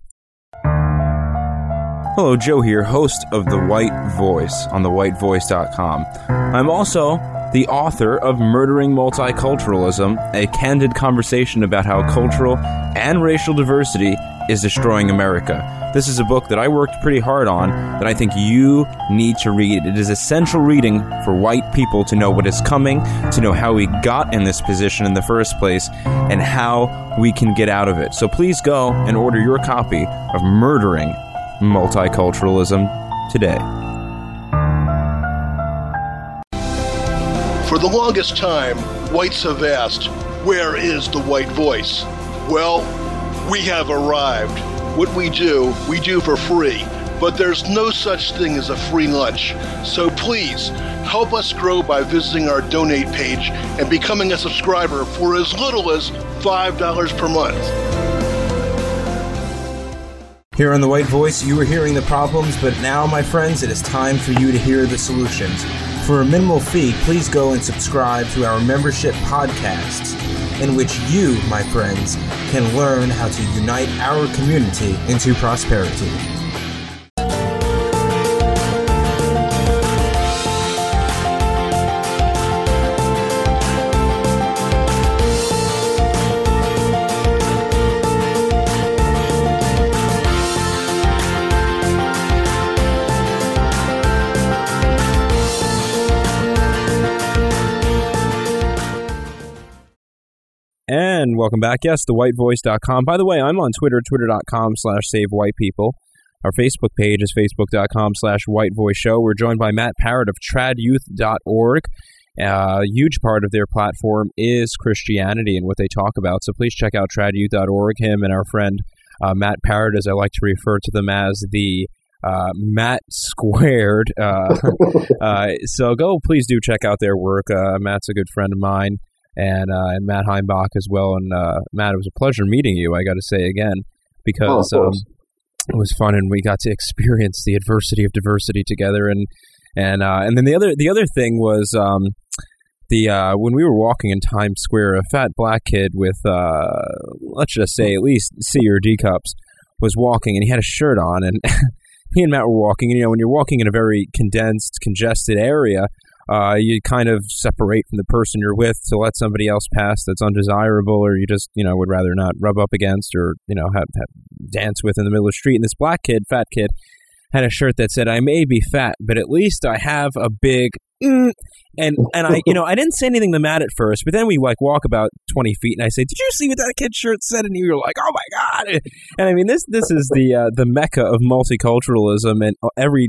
Speaker 1: Hello, Joe here, host of The White Voice on the white voice dot com. I'm also the author of Murdering Multiculturalism, a candid conversation about how cultural and racial diversity is destroying America. This is a book that I worked pretty hard on that I think you need to read. It is essential reading for white people to know what is coming, to know how we got in this position in the first place, and how we can get out of it. So please go and order your copy of Murdering Multiculturalism today.
Speaker 2: For the longest time, whites have asked, where is the white voice? Well, we have arrived. What we do, we do for free. But there's no such thing as a free lunch. So please, help us grow by visiting our donate page and becoming a subscriber for as little as five dollars per month.
Speaker 1: Here on The White Voice, you were hearing the problems, but now, my friends, it is time for you to hear the solutions. For a minimal fee, please go and subscribe to our membership podcasts, in which you, my friends, can learn how to unite our community into prosperity. And welcome back. Yes, the white voice dot com. By the way, I'm on Twitter, twitter dot com slash save white people. Our Facebook page is facebook dot com slash white voice show. We're joined by Matt Parrott of trad youth dot org. Uh, a huge part of their platform is Christianity and what they talk about. So please check out trad youth dot org. Him and our friend uh, Matt Parrott, as I like to refer to them as, the uh, Matt Squared. Uh, uh, so go, please do check out their work. Uh, Matt's a good friend of mine. And, uh, and Matt Heimbach as well. And uh, Matt, it was a pleasure meeting you, I got to say again, because
Speaker 3: oh,
Speaker 1: um, it was fun and we got to experience the adversity of diversity together. And and uh, and then the other the other thing was um, the uh, when we were walking in Times Square, a fat black kid with uh, let's just say at least C or D cups was walking, and he had a shirt on, and me and Matt were walking. And you know, when you're walking in a very condensed, congested area, Uh, you kind of separate from the person you're with to let somebody else pass that's undesirable, or you just, you know, would rather not rub up against or, you know, have, have dance with in the middle of the street. And this black kid, fat kid, had a shirt that said, "I may be fat, but at least I have a big mm. And, and I, you know, I didn't say anything to Matt at first, but then we like walk about twenty feet and I say, "Did you see what that kid's shirt said?" And you were like, "Oh my God." And I mean, this, this is the, uh, the mecca of multiculturalism, and every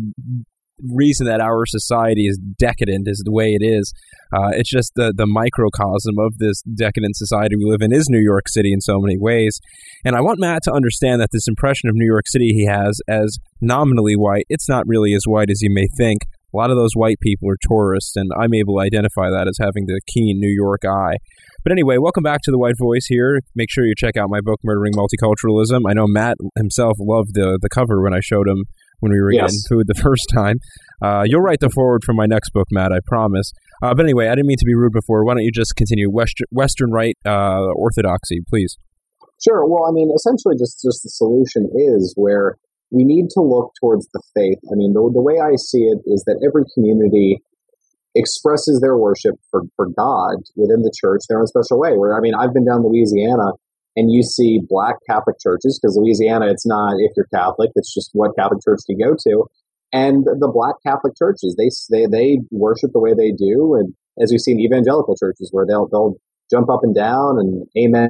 Speaker 1: reason that our society is decadent is the way it is. Uh, it's just the the microcosm of this decadent society we live in is New York City in so many ways. And I want Matt to understand that this impression of New York City he has as nominally white, it's not really as white as you may think. A lot of those white people are tourists, and I'm able to identify that as having the keen New York eye. But anyway, welcome back to The White Voice here. Make sure you check out my book, Murdering Multiculturalism. I know Matt himself loved the, the cover when I showed him when we were yes. getting food the first time. Uh, you'll write the foreword for my next book, Matt, I promise. Uh, but anyway, I didn't mean to be rude before. Why don't you just continue? Western, Western right uh, orthodoxy, please.
Speaker 3: Sure. Well, I mean, essentially just, just the solution is where we need to look towards the faith. I mean, the, the way I see it is that every community expresses their worship for, for God within the church their own special way. Where I mean, I've been down Louisiana, and you see black Catholic churches, because Louisiana, it's not if you're Catholic, it's just what Catholic church you go to. And the black Catholic churches, they they they worship the way they do, and as we see in evangelical churches, where they'll they'll jump up and down and amen.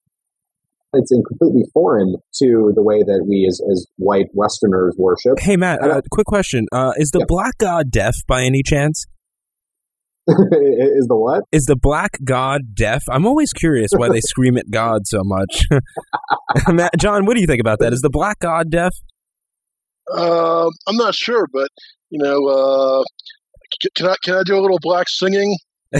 Speaker 3: It's completely foreign to the way that we as, as white Westerners worship.
Speaker 1: Hey, Matt, uh, quick question. Uh, is the yeah. black God deaf by any chance?
Speaker 3: Is the what?
Speaker 1: Is the black God deaf? I'm always curious why they scream at God so much. Matt, John, what do you think about that? Is the black God deaf?
Speaker 2: Uh, I'm not sure, but, you know, uh, Can I can I do a little black singing?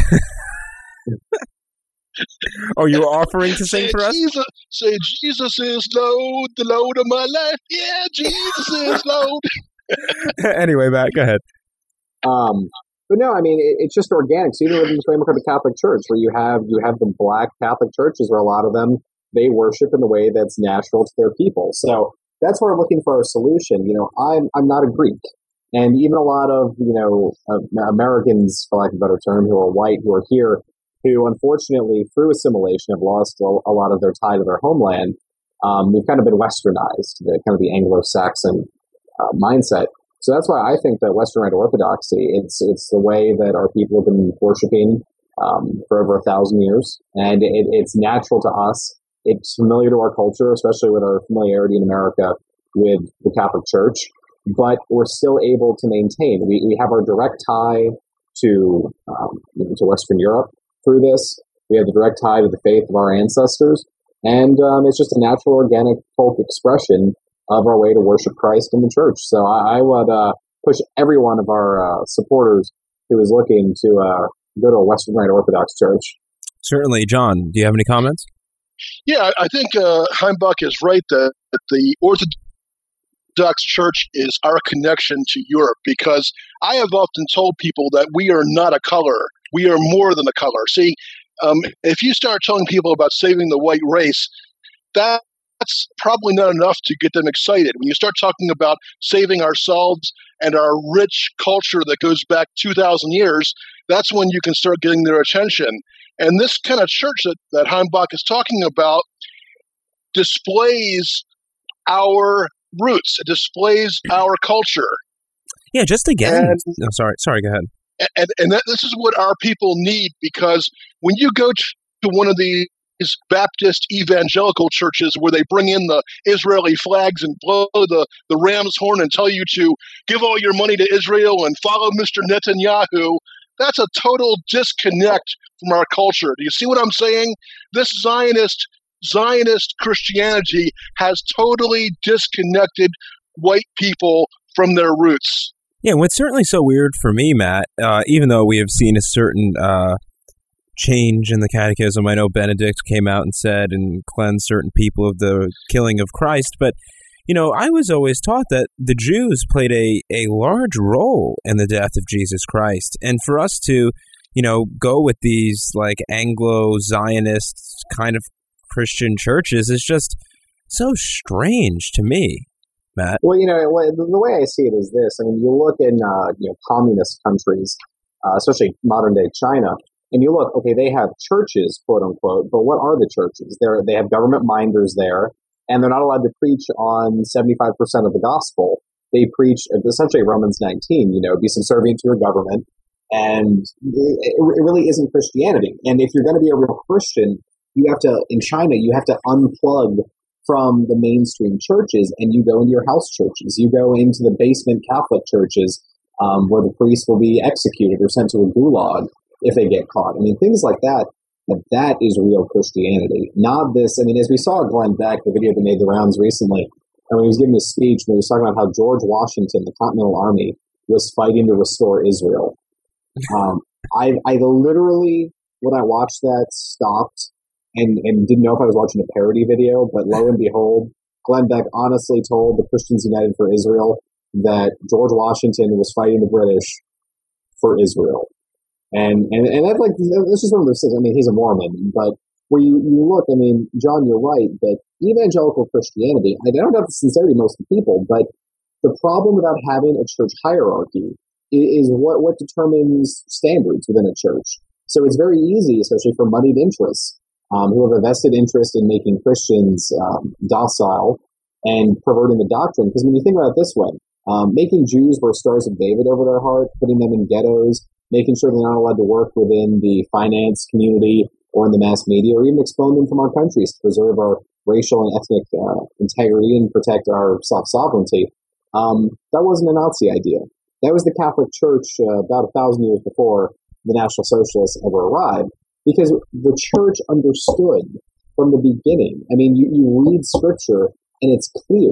Speaker 1: Oh, you're offering to sing
Speaker 2: say
Speaker 1: for us?
Speaker 2: Jesus, say Jesus is Lord, the Lord of my life. Yeah, Jesus is Lord.
Speaker 1: Anyway, Matt, go ahead.
Speaker 3: Um, but no, I mean it, it's just organic. So even within the framework of the Catholic Church, where you have you have the black Catholic churches, where a lot of them they worship in the way that's natural to their people. So that's where we're looking for a solution. You know, I'm I'm not a Greek, and even a lot of you know uh, Americans, for lack of a better term, who are white, who are here, who unfortunately through assimilation have lost a, a lot of their tie to their homeland. Um, we've kind of been westernized, the kind of the Anglo-Saxon uh, mindset. So that's why I think that Western Rite Orthodoxy, it's it's the way that our people have been worshiping um, for over a thousand years, and it, it's natural to us. It's familiar to our culture, especially with our familiarity in America with the Catholic Church, but we're still able to maintain. We, we have our direct tie to um, to Western Europe through this. We have the direct tie to the faith of our ancestors, and um, it's just a natural, organic folk expression of our way to worship Christ in the church. So I, I would uh, push every one of our uh, supporters who is looking to uh, go to a Western Rite Orthodox church.
Speaker 1: Certainly. John, do you have any comments?
Speaker 2: Yeah, I think uh, Heimbach is right that, that the Orthodox Church is our connection to Europe, because I have often told people that we are not a color. We are more than a color. See, um, if you start telling people about saving the white race, that that's probably not enough to get them excited. When you start talking about saving ourselves and our rich culture that goes back two thousand years, that's when you can start getting their attention. And this kind of church that, that Heimbach is talking about displays our roots. It displays our culture.
Speaker 1: Yeah, just again.
Speaker 2: And,
Speaker 1: oh, sorry, sorry, go ahead.
Speaker 2: And, and that, this is what our people need, because when you go to one of these Baptist evangelical churches where they bring in the Israeli flags and blow the, the ram's horn and tell you to give all your money to Israel and follow Mister Netanyahu, that's a total disconnect from our culture. Do you see what I'm saying? This Zionist Zionist Christianity has totally disconnected white people from their roots.
Speaker 1: Yeah, what's certainly so weird for me, Matt, uh, even though we have seen a certain uh, change in the catechism, I know Benedict came out and said and cleansed certain people of the killing of Christ, but you know, I was always taught that the Jews played a, a large role in the death of Jesus Christ. And for us to, you know, go with these like Anglo-Zionist kind of Christian churches is just so strange to me, Matt.
Speaker 3: Well, you know, the way I see it is this. I mean, you look in, uh, you know, communist countries, uh, especially modern-day China, and you look, okay, they have churches, quote-unquote, but what are the churches? They're, they have government minders there, and they're not allowed to preach on seventy-five percent of the gospel. They preach essentially Romans nineteen, you know, be subservient to your government. And it, it really isn't Christianity. And if you're going to be a real Christian, you have to, in China, you have to unplug from the mainstream churches and you go into your house churches. You go into the basement Catholic churches um, where the priests will be executed or sent to a gulag if they get caught. I mean, things like that. But that is real Christianity, not this. I mean, as we saw Glenn Beck, the video that made the rounds recently, and when he was giving a speech, when he was talking about how George Washington, the Continental Army, was fighting to restore Israel. Um, I, I literally, when I watched that, stopped and, and didn't know if I was watching a parody video, but lo and behold, Glenn Beck honestly told the Christians United for Israel that George Washington was fighting the British for Israel. And, and, and that's like, this is one of those things, I mean, he's a Mormon, but where you, you look, I mean, John, you're right, that evangelical Christianity, I don't have the sincerity of most of the people, but the problem without having a church hierarchy is, is what, what determines standards within a church. So it's very easy, especially for moneyed interests, um, who have a vested interest in making Christians um, docile and perverting the doctrine. Because when you think about it this way, um, making Jews wear stars of David over their heart, putting them in ghettos, making sure they're not allowed to work within the finance community or in the mass media, or even expel them from our countries to preserve our racial and ethnic uh, integrity and protect our self-sovereignty. Um, that wasn't a Nazi idea. That was the Catholic Church uh, about a thousand years before the National Socialists ever arrived, because the church understood from the beginning. I mean, you, you read scripture and it's clear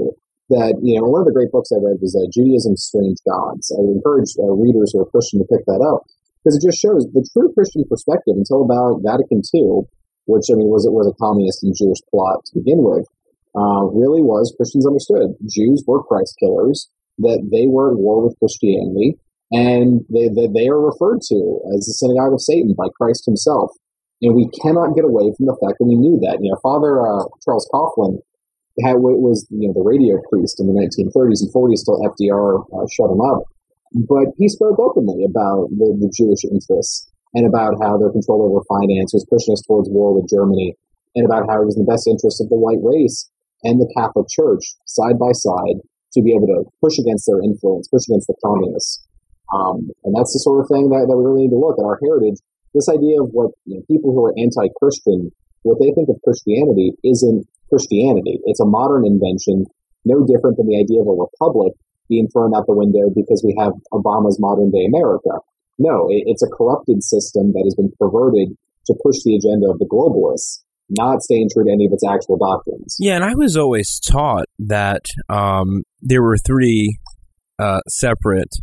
Speaker 3: that, you know, one of the great books I read was uh, Judaism's Strange Gods. I would encourage uh, readers who are Christian to pick that up, because it just shows the true Christian perspective until about Vatican Two, which, I mean, was it was a communist and Jewish plot to begin with, uh, really was Christians understood Jews were Christ killers, that they were at war with Christianity, and they, they, they are referred to as the synagogue of Satan by Christ himself. And we cannot get away from the fact that we knew that. You know, Father uh, Charles Coughlin had, was, you know, the radio priest in the nineteen thirties and forties till F D R uh, shut him up. But he spoke openly about the, the Jewish interests and about how their control over finance was pushing us towards war with Germany, and about how it was in the best interest of the white race and the Catholic Church side by side to be able to push against their influence, push against the communists. Um, and that's the sort of thing that, that we really need to look at our heritage. This idea of what, you know, people who are anti-Christian, what they think of Christianity isn't Christianity. It's a modern invention, no different than the idea of a republic being thrown out the window because we have Obama's modern day America. No, it, it's a corrupted system that has been perverted to push the agenda of the globalists, not staying true to any of its actual doctrines.
Speaker 1: Yeah, and I was always taught that um, there were three uh, separate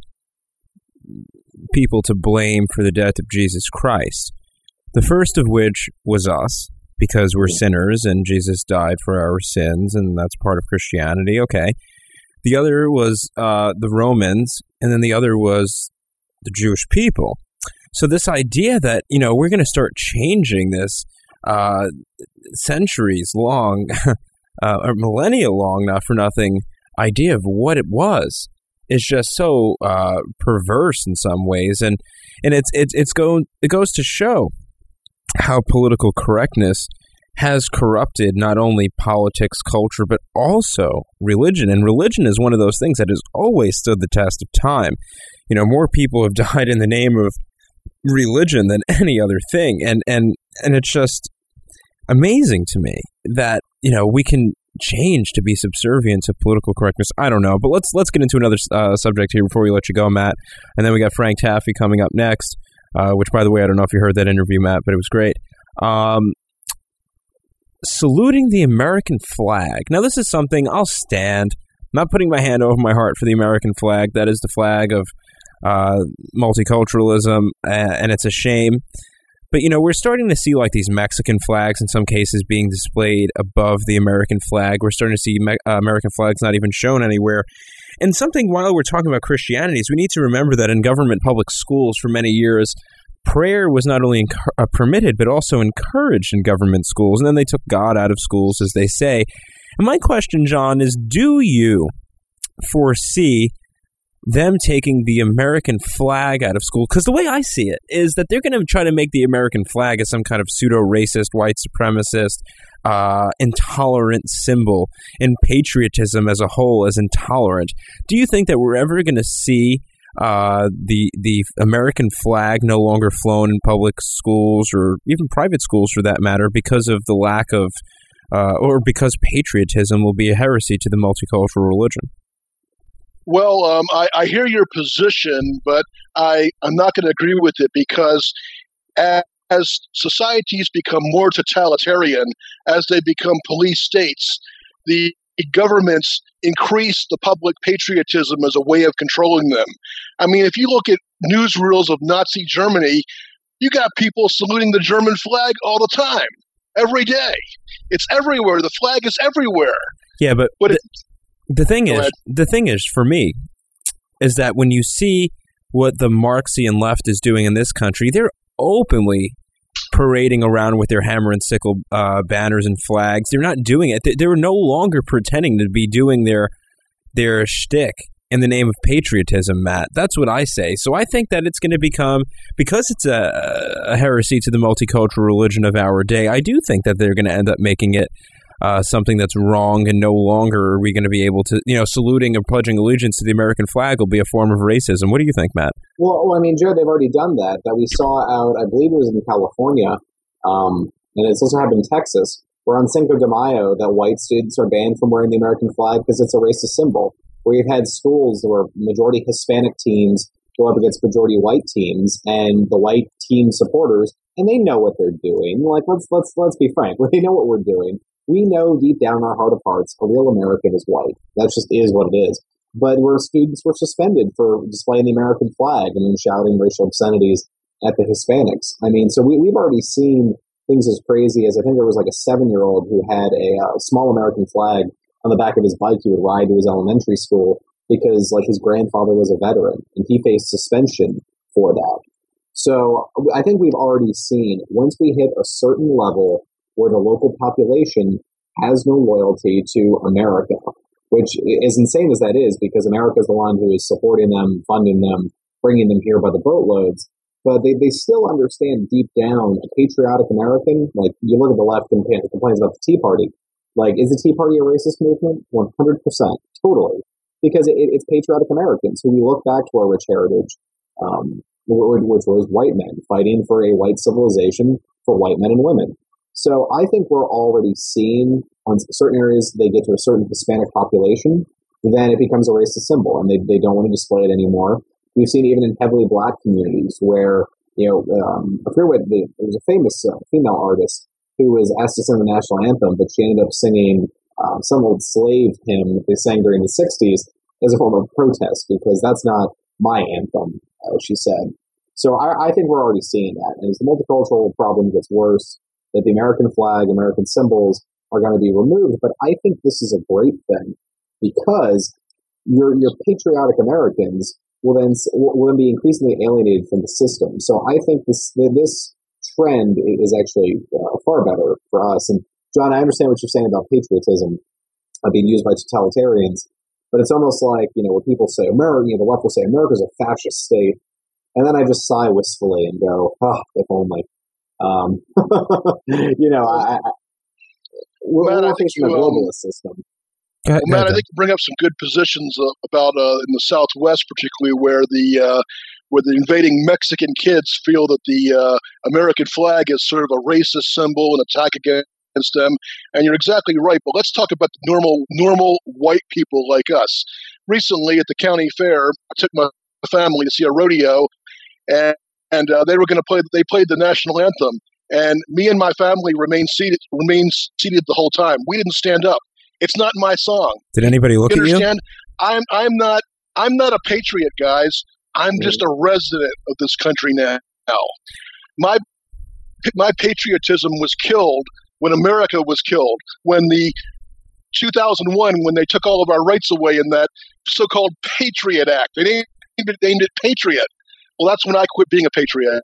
Speaker 1: people to blame for the death of Jesus Christ. The first of which was us, because we're sinners and Jesus died for our sins, and that's part of Christianity. Okay. The other was uh, the Romans, and then the other was the Jewish people. So this idea that, you know, we're going to start changing this uh, centuries-long, uh, or millennia-long, not for nothing, idea of what it was is just so uh, perverse in some ways, and and it's it's it's go it goes to show how political correctness has corrupted not only politics, culture, but also religion. And religion is one of those things that has always stood the test of time. You know, more people have died in the name of religion than any other thing. And and and it's just amazing to me that, you know, we can change to be subservient to political correctness. I don't know, but let's let's get into another uh, subject here before we let you go, Matt. And then we got Frank Taffy coming up next. Uh, which, by the way, I don't know if you heard that interview, Matt, but it was great. Um, saluting the American flag. Now, this is something I'll stand. I'm not putting my hand over my heart for the American flag. That is the flag of uh, multiculturalism, and it's a shame. But, you know, we're starting to see, like, these Mexican flags in some cases being displayed above the American flag. We're starting to see me- uh, American flags not even shown anywhere. And something, while we're talking about Christianity, is we need to remember that in government public schools for many years, prayer was not only enc- uh, permitted, but also encouraged in government schools. And then they took God out of schools, as they say. And my question, John, is do you foresee them taking the American flag out of school? Because the way I see it is that they're going to try to make the American flag as some kind of pseudo-racist, white supremacist, uh, intolerant symbol, and patriotism as a whole as intolerant. Do you think that we're ever going to see uh, the the American flag no longer flown in public schools or even private schools for that matter because of the lack of, uh, or because patriotism will be a heresy to the multicultural religion?
Speaker 2: Well, um, I, I hear your position, but I, I'm not going to agree with it because as, as societies become more totalitarian, as they become police states, the governments increase the public patriotism as a way of controlling them. I mean, if you look at newsreels of Nazi Germany, you got people saluting the German flag all the time, every day. It's everywhere. The flag is everywhere.
Speaker 1: Yeah, but...
Speaker 2: but
Speaker 1: the, the thing
Speaker 2: Go
Speaker 1: is,
Speaker 2: ahead.
Speaker 1: the thing is, for me, is that when you see what the Marxian left is doing in this country, they're openly parading around with their hammer and sickle uh, banners and flags. They're not doing it. They're no longer pretending to be doing their their shtick in the name of patriotism, Matt. That's what I say. So I think that it's going to become, because it's a, a heresy to the multicultural religion of our day, I do think that they're going to end up making it Uh, something that's wrong, and no longer are we going to be able to, you know, saluting and pledging allegiance to the American flag will be a form of racism. What do you think, Matt?
Speaker 3: Well, well I mean, Joe, they've already done that. That we saw out, I believe it was in California, um, and it's also happened in Texas, where on Cinco de Mayo, that white students are banned from wearing the American flag because it's a racist symbol. Where you've had schools where majority Hispanic teams go up against majority white teams, and the white team supporters, and they know what they're doing. Like, let's let's let's be frank, they know what we're doing. we know deep down in our heart of hearts, a real American is white. That just is what it is. But where students were suspended for displaying the American flag and then shouting racial obscenities at the Hispanics. I mean, so we, we've already seen things as crazy as I think there was like a seven-year-old who had a uh, small American flag on the back of his bike he would ride to his elementary school because like his grandfather was a veteran and he faced suspension for that. So I think we've already seen once we hit a certain level where the local population has no loyalty to America, which as insane as that is, because America is the one who is supporting them, funding them, bringing them here by the boatloads. But they, they still understand deep down a patriotic American. Like you look at the left and complains about the Tea Party. Like, is the Tea Party a racist movement? one hundred percent. Totally. Because it, it's patriotic Americans who we look back to our rich heritage, um, which was white men fighting for a white civilization for white men and women. So I think we're already seeing on certain areas they get to a certain Hispanic population, then it becomes a racist symbol and they, they don't want to display it anymore. We've seen even in heavily black communities where, you know, um, I forget what the, there was a famous uh, female artist who was asked to sing the national anthem, but she ended up singing uh, some old slave hymn that they sang during the sixties as a form of protest because that's not my anthem, uh, she said. So I, I think we're already seeing that. And as the multicultural problem gets worse, that the American flag, American symbols are going to be removed. But I think this is a great thing because your your patriotic Americans will then will then be increasingly alienated from the system. So I think this this trend is actually uh, far better for us. And John, I understand what you're saying about patriotism uh, being used by totalitarians, but it's almost like, you know, when people say America, you know, the left will say America's a fascist state, and then I just sigh wistfully and go, oh, if only. Um, you know, I, I we're
Speaker 2: Matt,
Speaker 3: facing a globalist um, system.
Speaker 2: Well, Matt, I think you bring up some good positions uh, about uh, in the Southwest, particularly where the uh, where the invading Mexican kids feel that the uh, American flag is sort of a racist symbol and attack against them. And you're exactly right. But let's talk about the normal normal white people like us. Recently at the county fair, I took my family to see a rodeo, and and uh, they were going to play. They played the national anthem, and me and my family remained seated remained seated the whole time. We didn't stand up. It's not my song.
Speaker 1: Did anybody look
Speaker 2: you
Speaker 1: at you?
Speaker 2: Understand? I'm I'm not I'm not a patriot, guys. I'm just a resident of this country now. My my patriotism was killed when America was killed. When the two thousand one, when they took all of our rights away in that so-called Patriot Act, they named it, named it Patriot. Well, that's when I quit being a patriot.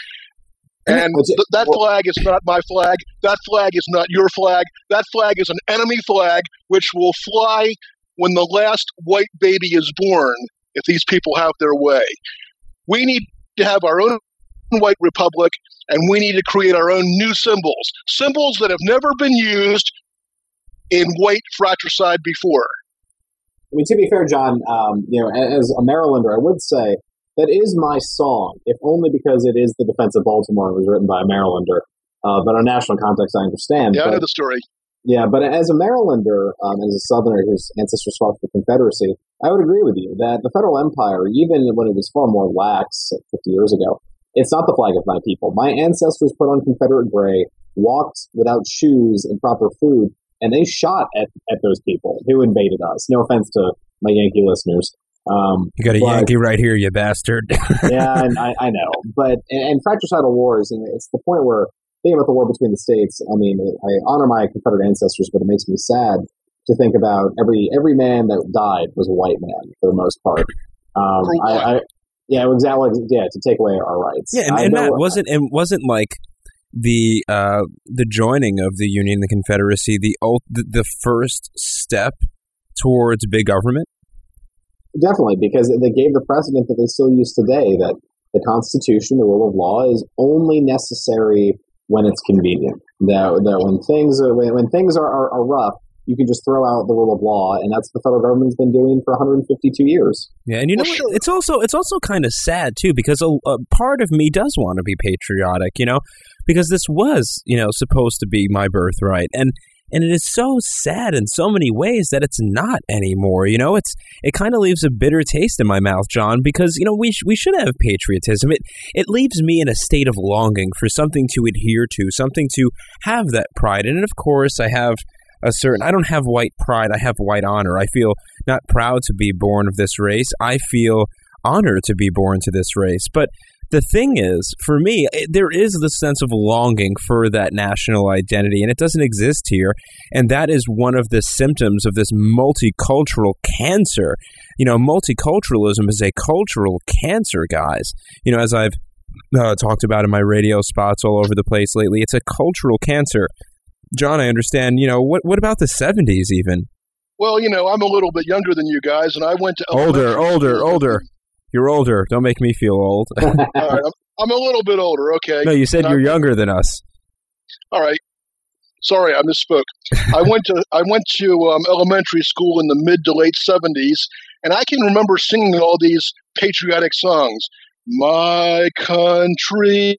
Speaker 2: And th- that flag is not my flag. That flag is not your flag. That flag is an enemy flag, which will fly when the last white baby is born, if these people have their way. We need to have our own white republic, and we need to create our own new symbols, symbols that have never been used in white fratricide before.
Speaker 3: I mean, to be fair, John, um, you know, as a Marylander, I would say that is my song, if only because it is The Defense of Baltimore and was written by a Marylander. Uh, but in a national context, I understand.
Speaker 2: Yeah,
Speaker 3: but,
Speaker 2: I know the story.
Speaker 3: Yeah, but as a Marylander, um, as a Southerner whose ancestors fought for the Confederacy, I would agree with you that the Federal Empire, even when it was far more lax fifty years ago, it's not the flag of my people. My ancestors put on Confederate gray, walked without shoes and proper food, and they shot at, at those people who invaded us. No offense to my Yankee listeners. Um,
Speaker 1: you got a but, Yankee right here, you bastard.
Speaker 3: Yeah, and I, I know. But and, and fratricidal wars, you know, it's the point where thinking about the war between the states. I mean, I honor my Confederate ancestors, but it makes me sad to think about every every man that died was a white man for the most part. Um, I, I, yeah, exactly. Yeah, to take away our rights.
Speaker 1: Yeah, and, and Matt, wasn't and wasn't like the uh, the joining of the Union, the Confederacy, the the, the first step towards big government.
Speaker 3: Definitely, because they gave the precedent that they still use today, that the Constitution, the rule of law, is only necessary when it's convenient. That, that when things are when, when things are, are, are rough, you can just throw out the rule of law, and that's what the federal government's been doing for one hundred fifty-two years.
Speaker 1: Yeah, and you know, well, sure. it's also it's also kind of sad too, because a, a part of me does want to be patriotic, you know, because this was, you know, supposed to be my birthright, and And it is so sad in so many ways that it's not anymore. You know, it's it kind of leaves a bitter taste in my mouth, John, because, you know, we sh- we should have patriotism. It it leaves me in a state of longing for something to adhere to, something to have that pride in. And of course, I have a certain, I don't have white pride, I have white honor. I feel not proud to be born of this race. I feel honored to be born to this race. But the thing is, for me, there is the sense of longing for that national identity, and it doesn't exist here. And that is one of the symptoms of this multicultural cancer. You know, multiculturalism is a cultural cancer, guys. You know, as I've uh, talked about in my radio spots all over the place lately, it's a cultural cancer. John, I understand, you know, what what about the seventies even?
Speaker 2: Well, you know, I'm a little bit younger than you guys, and I went to...
Speaker 1: Older, older, older. You're older. Don't make me feel old.
Speaker 2: All right, I'm, I'm a little bit older, okay.
Speaker 1: No, you said
Speaker 2: and
Speaker 1: you're
Speaker 2: I'm,
Speaker 1: younger than us.
Speaker 2: All right. Sorry, I misspoke. I went to I went to um, elementary school in the mid to late seventies, and I can remember singing all these patriotic songs. My country,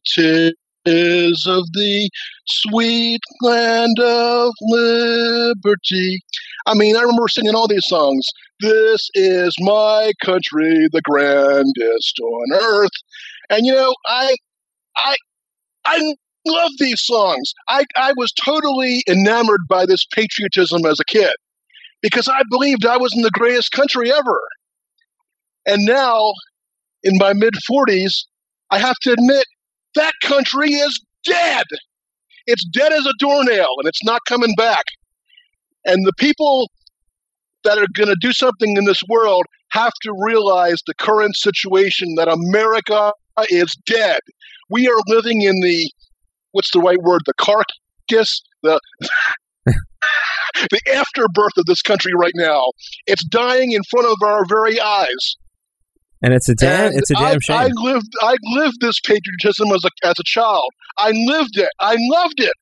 Speaker 2: 'tis of thee, sweet land of liberty. I mean, I remember singing all these songs. This is my country, the grandest on earth. And, you know, I I, I love these songs. I, I was totally enamored by this patriotism as a kid because I believed I was in the greatest country ever. And now, in my mid-forties, I have to admit, that country is dead. It's dead as a doornail, and it's not coming back. And the people that are going to do something in this world have to realize the current situation that America is dead. We are living in the, what's the right word, the carcass, the the afterbirth of this country right now. It's dying in front of our very eyes.
Speaker 1: And it's a damn, and it's a damn
Speaker 2: I,
Speaker 1: shame.
Speaker 2: I lived, I lived this patriotism as a as a child. I lived it. I loved it.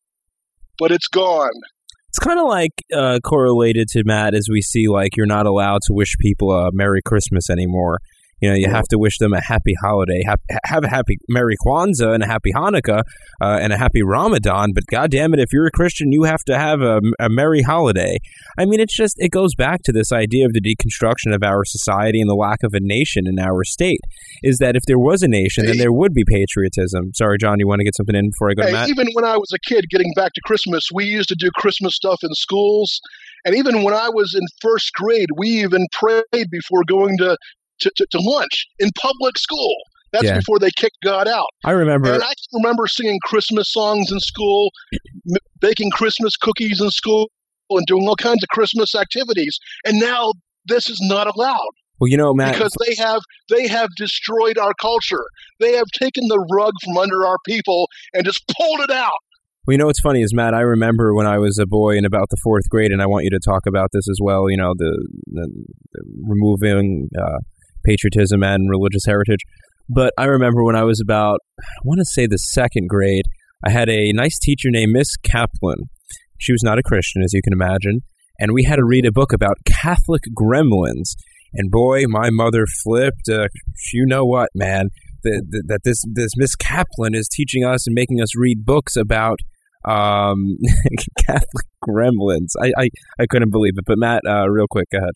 Speaker 2: But it's gone.
Speaker 1: It's kind of like uh, correlated to, Matt, as we see, like, you're not allowed to wish people a Merry Christmas anymore. You know, you have to wish them a happy holiday. Have, have a happy Merry Kwanzaa and a happy Hanukkah uh, and a happy Ramadan. But God damn it, if you're a Christian, you have to have a, a merry holiday. I mean, it's just, it goes back to this idea of the deconstruction of our society and the lack of a nation in our state. Is that if there was a nation, hey, then there would be patriotism. Sorry, John, you want to get something in before I go
Speaker 2: hey,
Speaker 1: to Matt?
Speaker 2: Even when I was a kid, getting back to Christmas, we used to do Christmas stuff in schools. And even when I was in first grade, we even prayed before going to To, to, to lunch in public school. That's yeah. before they kicked God out.
Speaker 1: I remember.
Speaker 2: And I remember singing Christmas songs in school, m- baking Christmas cookies in school, and doing all kinds of Christmas activities. And now this is not allowed.
Speaker 1: Well, you know, Matt,
Speaker 2: because they have they have destroyed our culture. They have taken the rug from under our people and just pulled it out.
Speaker 1: Well, you know what's funny is, Matt, I remember when I was a boy in about the fourth grade, and I want you to talk about this as well, you know, the, the, the removing uh, patriotism and religious heritage. But I remember when I was about, I want to say the second grade, I had a nice teacher named Miss Kaplan. She was not a Christian, as you can imagine, and we had to read a book about Catholic gremlins. And boy, my mother flipped. Uh, you know what, man? The, the, that this this Miss Kaplan is teaching us and making us read books about um, Catholic gremlins. I, I, I couldn't believe it. But Matt, uh, real quick, go ahead.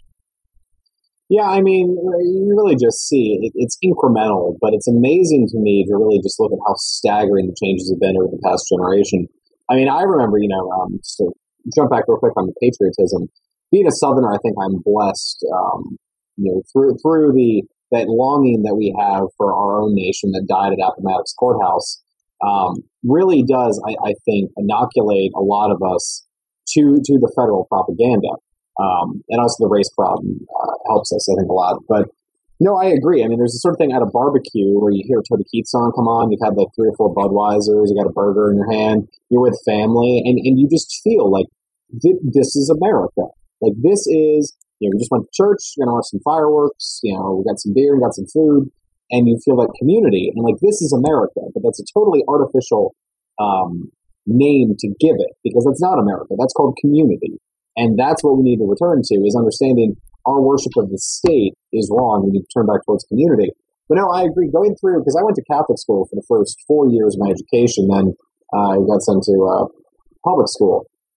Speaker 3: Yeah, I mean, you really just see it, it's incremental, but it's amazing to me to really just look at how staggering the changes have been over the past generation. I mean, I remember, you know, um, just to jump back real quick on the patriotism. Being a Southerner, I think I'm blessed, um, you know, through through the that longing that we have for our own nation that died at Appomattox Courthouse. Um, really does, I, I think, inoculate a lot of us to to the federal propaganda. Um, and also the race problem uh, helps us, I think, a lot. But no, I agree. I mean, there's a sort of thing at a barbecue where you hear a Toby Keith song come on, you've had like three or four Budweisers, you got a burger in your hand, you're with family, and, and you just feel like th- this is America. Like this is, you know, we just went to church, we're going to watch some fireworks, you know, we got some beer, we got some food, and you feel that community. And like, this is America, but that's a totally artificial um, name to give it because that's not America. That's called community. And that's what we need to return to, is understanding our worship of the state is wrong. We need to turn back towards community. But no, I agree. Going through, because I went to Catholic school for the first four years of my education, then uh, I got sent to uh, public school.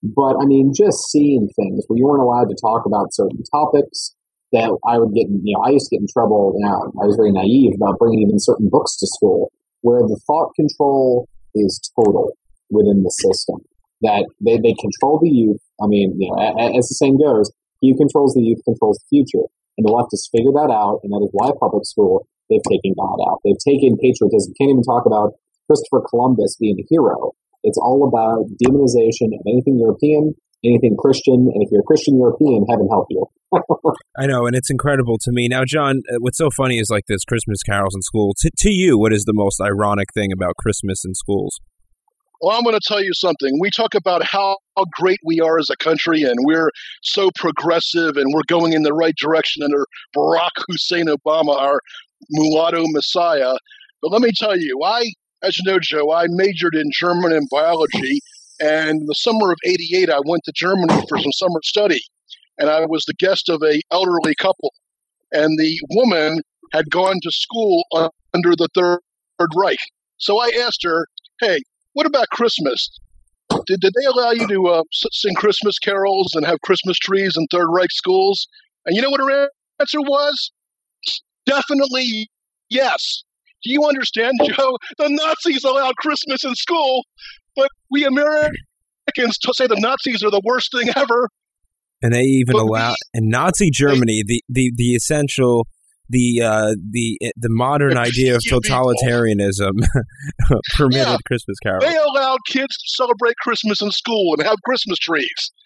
Speaker 3: But I mean, just seeing things where you weren't allowed to talk about certain topics that I would get, you know, I used to get in trouble. You know, I was very naive about bringing even certain books to school where the thought control is total within the system. That they, they control the youth. I mean, you know, as the saying goes, he who controls the youth controls the future. And the left has figured that out, and that is why public school, they've taken God out. They've taken patriotism. Can't even talk about Christopher Columbus being a hero. It's all about demonization of anything European, anything Christian, and if you're a Christian European, heaven help you.
Speaker 1: I know, and it's incredible to me. Now, John, what's so funny is like this Christmas carols in school. To, to you, what is the most ironic thing about Christmas in schools?
Speaker 2: Well, I'm going to tell you something. We talk about how, how great we are as a country, and we're so progressive, and we're going in the right direction under Barack Hussein Obama, our mulatto messiah. But let me tell you, I, as you know, Joe, I majored in German and biology, and in the summer of eighty-eight, I went to Germany for some summer study, and I was the guest of a elderly couple, and the woman had gone to school under the Third Reich. So I asked her, hey, what about Christmas? Did, did they allow you to uh, sing Christmas carols and have Christmas trees in Third Reich schools? And you know what her answer was? Definitely yes. Do you understand, Joe? The Nazis allowed Christmas in school, but we Americans say the Nazis are the worst thing ever.
Speaker 1: And they even
Speaker 2: but
Speaker 1: allow
Speaker 2: we,
Speaker 1: in Nazi Germany the the the essential. The uh, the the modern idea of totalitarianism permitted yeah, Christmas carols.
Speaker 2: They allowed kids to celebrate Christmas in school and have Christmas trees.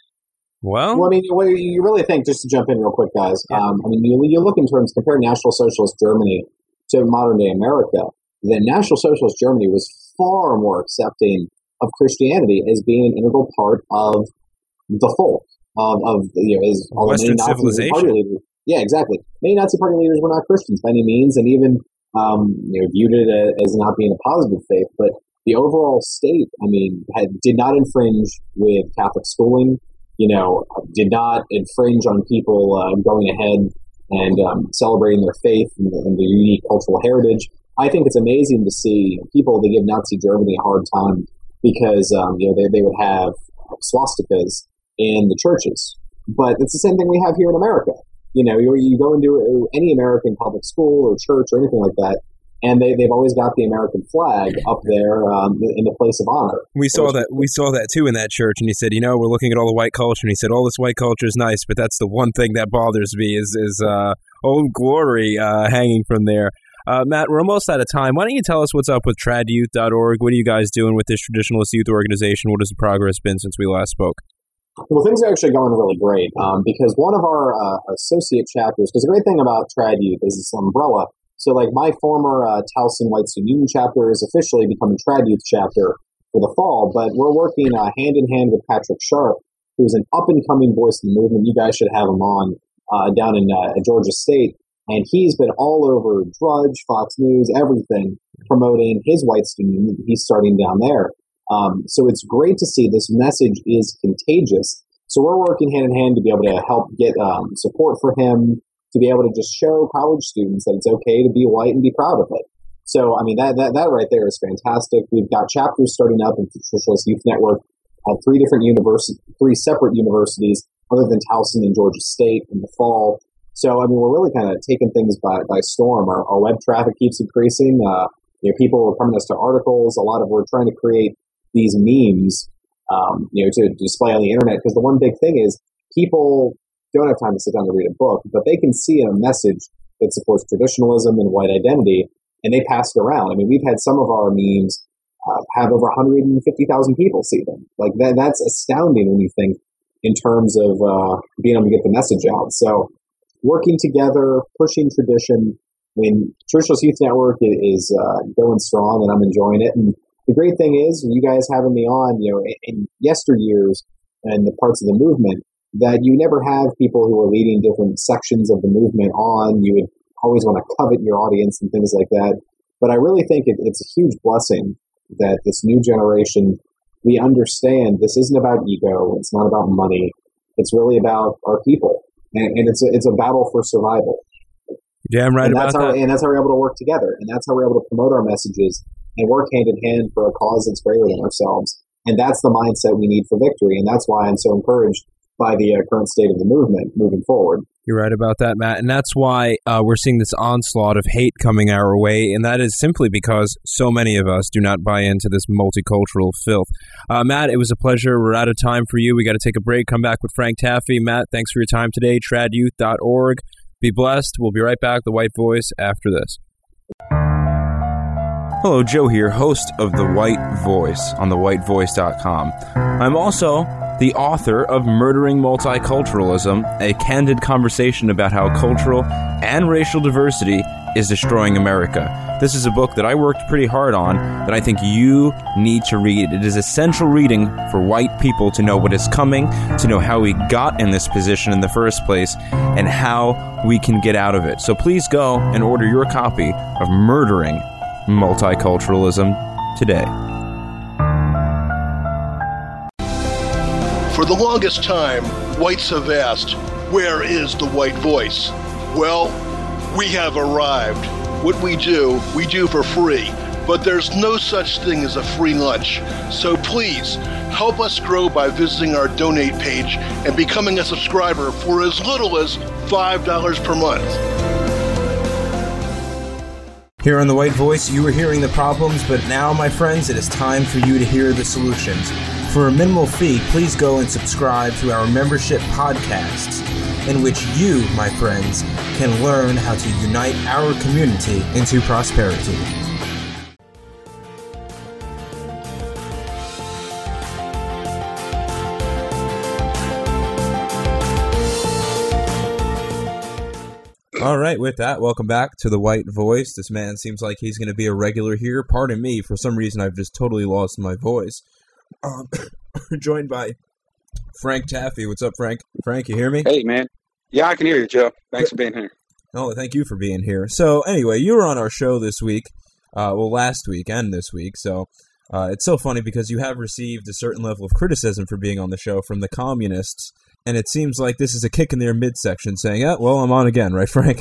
Speaker 1: Well,
Speaker 3: well I mean, what you really think, just to jump in real quick, guys, yeah. um, I mean, you, you look in terms, compare National Socialist Germany to modern-day America, then National Socialist Germany was far more accepting of Christianity as being an integral part of the folk, of, of you know, as
Speaker 1: Western civilization.
Speaker 3: Yeah, exactly. Many Nazi Party leaders were not Christians by any means, and even um, you know, viewed it as not being a positive faith. But the overall state, I mean, had, did not infringe with Catholic schooling. You know, did not infringe on people uh, going ahead and um, celebrating their faith and, and their unique cultural heritage. I think it's amazing to see people that give Nazi Germany a hard time because um, you know they, they would have swastikas in the churches, but it's the same thing we have here in America. You know, you, you go into any American public school or church or anything like that, and they, they've always got the American flag up there um, in the place of honor.
Speaker 1: We saw that we saw that too in that church, and he said, you know, we're looking at all the white culture, and he said, all this white culture is nice, but that's the one thing that bothers me is, is uh, Old Glory uh, hanging from there. Uh, Matt, we're almost out of time. Why don't you tell us what's up with trad youth dot org? What are you guys doing with this traditionalist youth organization? What has the progress been since we last spoke?
Speaker 3: Well, things are actually going really great um, because one of our uh, associate chapters, because the great thing about Trad Youth is this umbrella. So like my former uh, Towson White Student Union chapter is officially becoming Trad Youth chapter for the fall, but we're working uh, hand in hand with Patrick Sharp, who's an up-and-coming voice in the movement. You guys should have him on uh, down in uh, Georgia State. And he's been all over Drudge, Fox News, everything, promoting his White Student Union. He's starting down there. Um, so it's great to see this message is contagious. So we're working hand in hand to be able to help get um, support for him, to be able to just show college students that it's okay to be white and be proud of it. So, I mean, that that, that right there is fantastic. We've got chapters starting up in the Traditionalist Youth Network at three different universities, three separate universities other than Towson and Georgia State in the fall. So, I mean, we're really kind of taking things by, by storm. Our, our web traffic keeps increasing. Uh, you know, people are coming to us to articles. A lot of we're trying to create these memes, um, you know, to display on the internet. Because the one big thing is people don't have time to sit down to read a book, but they can see a message that supports traditionalism and white identity, and they pass it around. I mean, we've had some of our memes uh, have over one hundred fifty thousand people see them. Like that, that's astounding when you think in terms of uh, being able to get the message out. So working together, pushing tradition. I mean, Traditionalist Youth Network is uh, going strong, and I'm enjoying it. And the great thing is, you guys having me on, you know, in yesteryears and the parts of the movement, that you never have people who are leading different sections of the movement on. You would always want to covet your audience and things like that. But I really think it, it's a huge blessing that this new generation, we understand this isn't about ego. It's not about money. It's really about our people. And, and it's a, it's a battle for survival.
Speaker 1: Yeah, I'm right
Speaker 3: and
Speaker 1: about
Speaker 3: that's how,
Speaker 1: that.
Speaker 3: And that's how we're able to work together. And that's how we're able to promote our messages and work hand in hand for a cause that's greater than ourselves. And that's the mindset we need for victory. And that's why I'm so encouraged by the uh, current state of the movement moving forward.
Speaker 1: You're right about that, Matt. And that's why uh, we're seeing this onslaught of hate coming our way. And that is simply because so many of us do not buy into this multicultural filth. Uh, Matt, it was a pleasure. We're out of time for you. We got to take a break, come back with Frank Taffy. Matt, thanks for your time today. trad youth dot org. Be blessed. We'll be right back. The White Voice after this. Hello, Joe here, host of The White Voice on the white voice dot com. I'm also the author of Murdering Multiculturalism, a candid conversation about how cultural and racial diversity is destroying America. This is a book that I worked pretty hard on that I think you need to read. It is essential reading for white people to know what is coming, to know how we got in this position in the first place, and how we can get out of it. So please go and order your copy of Murdering Multiculturalism today.
Speaker 2: For the longest time, whites have asked, where is the white voice? Well, we have arrived. What we do, we do for free. But there's no such thing as a free lunch. So please, help us grow by visiting our donate page and becoming a subscriber for as little as five dollars per month.
Speaker 1: Here on The White Voice, you were hearing the problems, but now, my friends, it is time for you to hear the solutions. For a minimal fee, please go and subscribe to our membership podcasts, in which you, my friends, can learn how to unite our community into prosperity. All right, with that, welcome back to The White Voice. This man seems like he's going to be a regular here. Pardon me, for some reason I've just totally lost my voice. Um, joined by Frank Taffy. What's up, Frank? Frank, you hear me?
Speaker 4: Hey, man. Yeah, I can hear you, Joe. Thanks for being here.
Speaker 1: Oh, thank you for being here. So, anyway, you were on our show this week, uh, well, last week and this week, so uh, it's so funny because you have received a certain level of criticism for being on the show from the communists, and it seems like this is a kick in their midsection saying, oh, well, I'm on again, right, Frank?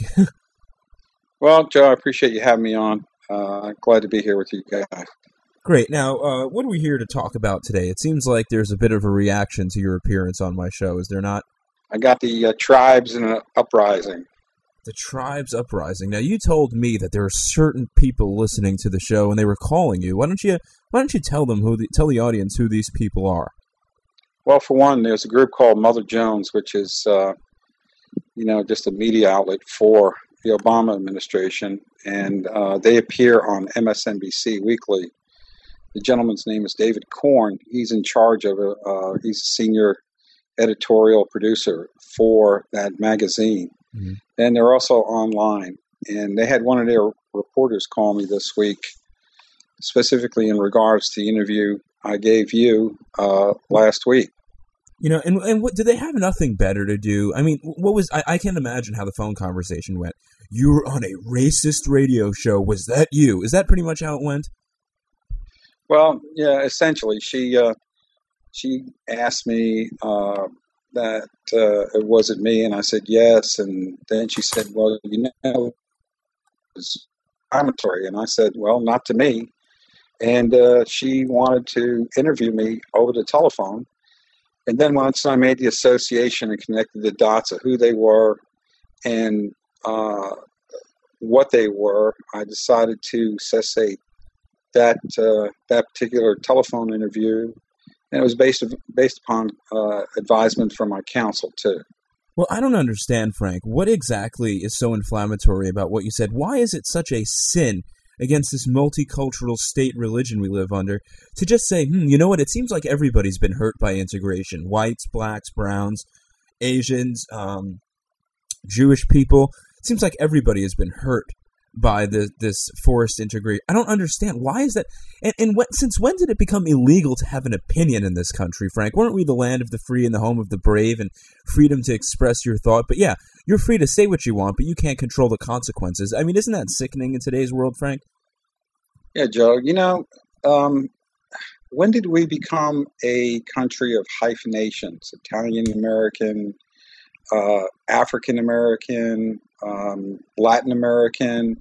Speaker 4: Well, Joe, I appreciate you having me on. Uh, glad to be here with you guys.
Speaker 1: Great. Now, uh, what are we here to talk about today? It seems like there's a bit of a reaction to your appearance on my show, is there not?
Speaker 4: I got the uh, tribes in an uprising.
Speaker 1: The tribes uprising. Now, you told me that there are certain people listening to the show, and they were calling you. Why don't you Why don't you tell them who the, tell the audience who these people are?
Speaker 4: Well, for one, there's a group called Mother Jones, which is, uh, you know, just a media outlet for the Obama administration, and uh, they appear on M S N B C weekly. The gentleman's name is David Korn. He's in charge of a, uh, he's a senior editorial producer for that magazine. Mm-hmm. And they're also online. And they had one of their reporters call me this week, specifically in regards to the interview I gave you uh, last week.
Speaker 1: You know, and and what, did they have nothing better to do? I mean, what was, I, I can't imagine how the phone conversation went. You were on a racist radio show. Was that you? Is that pretty much how it went?
Speaker 4: Well, yeah, essentially, she uh, she asked me uh, that uh, it wasn't me, and I said yes, and then she said, well, you know, it's inflammatory, and I said, well, not to me, and uh, she wanted to interview me over the telephone, and then once I made the association and connected the dots of who they were and uh, what they were, I decided to cessate that uh, that particular telephone interview, and it was based based upon uh, advisement from my counsel too.
Speaker 1: Well, I don't understand, Frank. What exactly is so inflammatory about what you said? Why is it such a sin against this multicultural state religion we live under to just say, hmm, you know what? It seems like everybody's been hurt by integration: whites, blacks, browns, Asians, um, Jewish people. It seems like everybody has been hurt by the, this forced integration. I don't understand. Why is that? And, and what, since when did it become illegal to have an opinion in this country, Frank? Weren't we the land of the free and the home of the brave and freedom to express your thought? But yeah, you're free to say what you want, but you can't control the consequences. I mean, isn't that sickening in today's world, Frank?
Speaker 4: Yeah, Joe. You know, um, when did we become a country of hyphenations? Italian-American, uh, African-American, um, Latin American.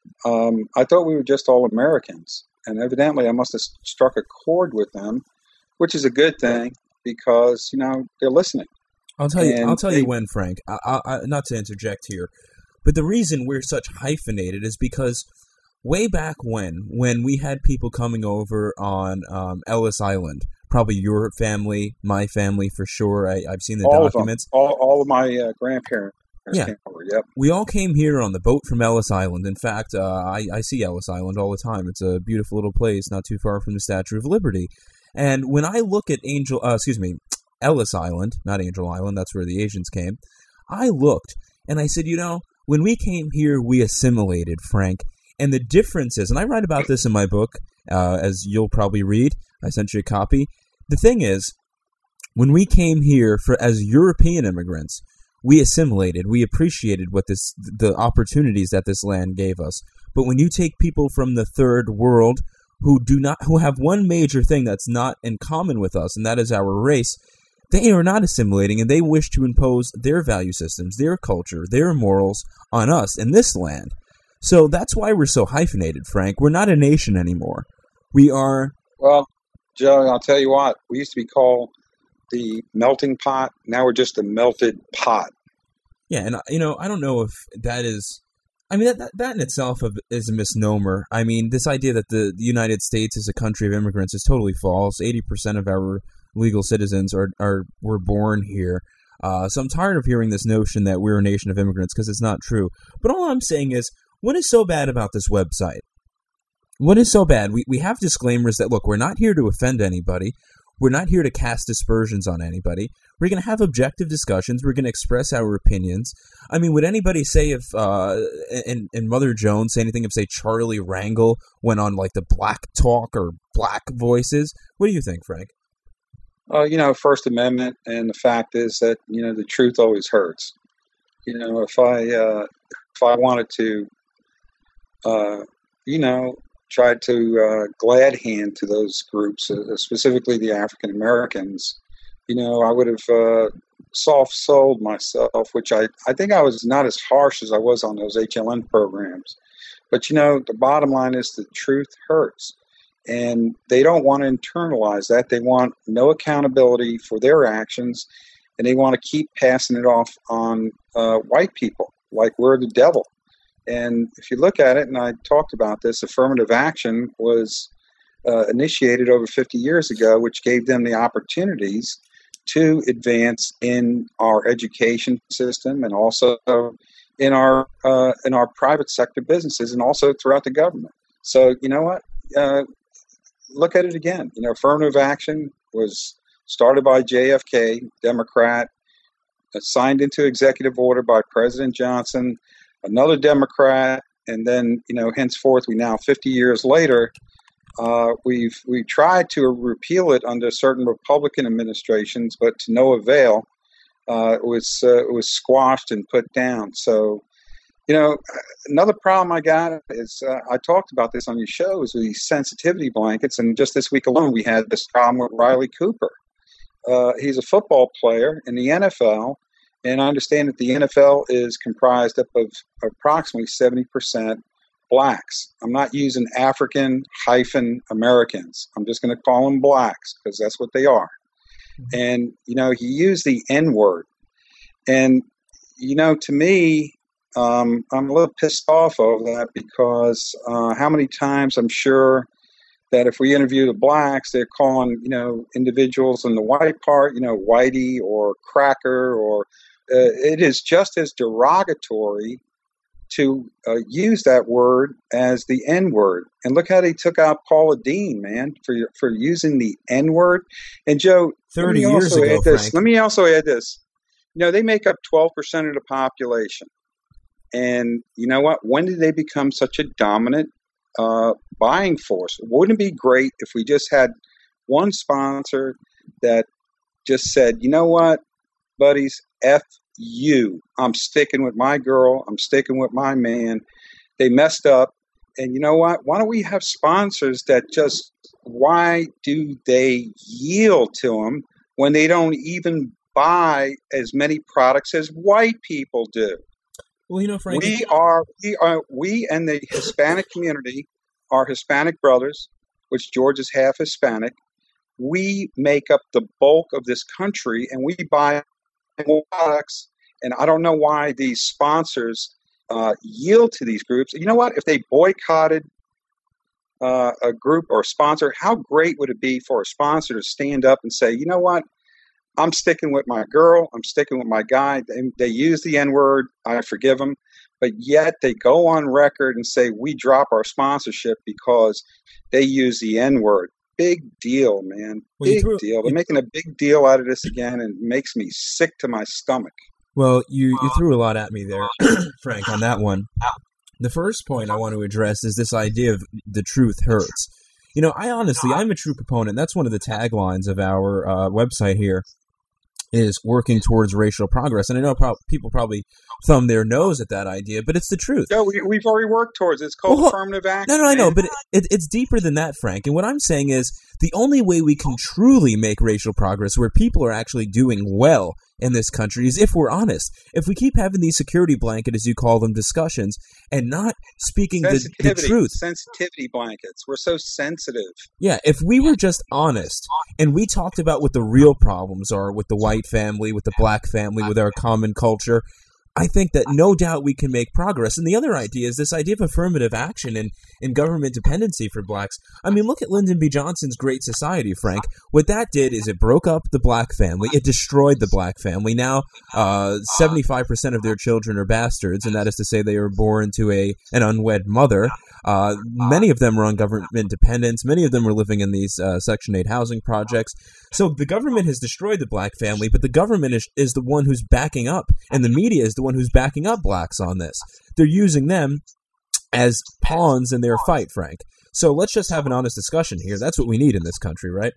Speaker 4: Um, I thought we were just all Americans, and evidently I must have struck a chord with them which is a good thing because, you know, they're listening.
Speaker 1: I'll tell you.
Speaker 4: And
Speaker 1: I'll tell
Speaker 4: they,
Speaker 1: you when, Frank. I, I, I, not to interject here, but the reason we're such hyphenated is because way back when, when we had people coming over on um, Ellis Island, probably your family, my family for sure. I, I've seen the
Speaker 4: all
Speaker 1: documents.
Speaker 4: Of them. All, all of my uh, grandparents
Speaker 1: yeah.
Speaker 4: came over. Yep.
Speaker 1: We all came here on the boat from Ellis Island. In fact, uh, I, I see Ellis Island all the time. It's a beautiful little place, not too far from the Statue of Liberty. And when I look at Angel, uh, excuse me, Ellis Island, not Angel Island, that's where the Asians came, I looked and I said, you know, when we came here, we assimilated, Frank. And the difference is, and I write about this in my book, uh, as you'll probably read. I sent you a copy. The thing is, when we came here for as European immigrants, we assimilated. We appreciated what this, the opportunities that this land gave us. But when you take people from the third world who do not, who have one major thing that's not in common with us, and that is our race, they are not assimilating, and they wish to impose their value systems, their culture, their morals on us in this land. So that's why we're so hyphenated, Frank. We're not a nation anymore. We are...
Speaker 4: Well, Joe, I'll tell you what. We used to be called the melting pot. Now we're just the melted pot.
Speaker 1: Yeah, and, you know, I don't know if that is... I mean, that, that, that in itself is a misnomer. I mean, this idea that the, the United States is a country of immigrants is totally false. eighty percent of our legal citizens are, are were born here. Uh, so I'm tired of hearing this notion that we're a nation of immigrants because it's not true. But all I'm saying is, what is so bad about this website? What is so bad? We we have disclaimers that, look, we're not here to offend anybody. We're not here to cast aspersions on anybody. We're going to have objective discussions. We're going to express our opinions. I mean, would anybody say if, uh, and, and Mother Jones say anything if, say, Charlie Rangel went on, like, the Black Talk or Black Voices? What do you think, Frank?
Speaker 4: Uh, you know, First Amendment, and the fact is that, you know, the truth always hurts. You know, if I, uh, if I wanted to, uh, you know, tried to uh, glad hand to those groups, uh, specifically the African Americans, you know, I would have uh, soft sold myself, which I, I think I was not as harsh as I was on those H L N programs. But, you know, the bottom line is the truth hurts. And they don't want to internalize that. They want no accountability for their actions. And they want to keep passing it off on uh, white people, like we're the devil. And if you look at it, and I talked about this, affirmative action was uh, initiated over fifty years ago, which gave them the opportunities to advance in our education system and also in our uh, in our private sector businesses and also throughout the government. So, you know what? Uh, look at it again. You know, affirmative action was started by J F K, Democrat, signed into executive order by President Johnson, another Democrat, and then, you know, henceforth, we now, fifty years later, uh, we've we tried to repeal it under certain Republican administrations, but to no avail. Uh, it was uh, it was squashed and put down. So, you know, another problem I got is uh, I talked about this on your show is these sensitivity blankets, and just this week alone, we had this problem with Riley Cooper. Uh, he's a football player in the N F L. And I understand that the N F L is comprised up of approximately seventy percent blacks. I'm not using African hyphen Americans. I'm just going to call them blacks because that's what they are. Mm-hmm. And, you know, he used the N word. And, you know, to me, um, I'm a little pissed off over that because uh, how many times I'm sure that if we interview the blacks, they're calling, you know, individuals in the white part, you know, whitey or cracker or Uh, it is just as derogatory to uh, use that word as the N word. And look how they took out Paula Deen, man, for for using the N word. And Joe,
Speaker 1: thirty years ago,
Speaker 4: this.
Speaker 1: Frank.
Speaker 4: Let me also add this. You know, they make up twelve percent of the population. And you know what? When did they become such a dominant uh, buying force? Wouldn't it be great if we just had one sponsor that just said, you know what, buddies, F you. I'm sticking with my girl. I'm sticking with my man. They messed up. And you know what? Why don't we have sponsors that just, why do they yield to them when they don't even buy as many products as white people do?
Speaker 1: Well, you know, Frank,
Speaker 4: we are, we are, we and the Hispanic community are Hispanic brothers, which George is half Hispanic. we make up the bulk of this country, and we buy more products. And I don't know why these sponsors uh, yield to these groups. You know what? If they boycotted uh, a group or sponsor, how great would it be for a sponsor to stand up and say, you know what? I'm sticking with my girl. I'm sticking with my guy. They, they use the N-word. I forgive them. But yet they go on record and say, we drop our sponsorship because they use the N-word. Big deal, man.
Speaker 1: Well, you
Speaker 4: Big
Speaker 1: threw-
Speaker 4: deal. They're making a big deal out of this again, and it makes me sick to my stomach.
Speaker 1: Well, you, you threw a lot at me there, Frank, on that one. The first point I want to address is this idea of the truth hurts. You know, I honestly, I'm a true proponent. That's one of the taglines of our uh, website here, is working towards racial progress. And I know pro- people probably thumb their nose at that idea, but it's the truth.
Speaker 4: No, we, we've already worked towards it. It's called
Speaker 1: Well,
Speaker 4: affirmative action.
Speaker 1: No, no, I know,
Speaker 4: man.
Speaker 1: but it, it, it's deeper than that, Frank. And what I'm saying is the only way we can truly make racial progress where people are actually doing well in this country is if we're honest. If we keep having these security blanket, as you call them, discussions and not speaking the, the
Speaker 4: Sensitivity,
Speaker 1: truth.
Speaker 4: sensitivity blankets. We're so sensitive.
Speaker 1: Yeah, if we were just honest and we talked about what the real problems are with the white family, with the black family, with our common culture, I think that no doubt we can make progress. And the other idea is this idea of affirmative action and, and government dependency for blacks. I mean, look at Lyndon B. Johnson's Great Society, Frank. What that did is it broke up the black family. It destroyed the black family. Now, uh, seventy-five percent of their children are bastards, and that is to say they were born to a an unwed mother. Uh, many of them are on government dependence. Many of them are living in these uh, Section eight housing projects. So the government has destroyed the black family, but the government is, is the one who's backing up, and the media is the one who's backing up blacks on this. They're using them as pawns in their fight, Frank. So let's just have an honest discussion here. That's what we need in this country, right?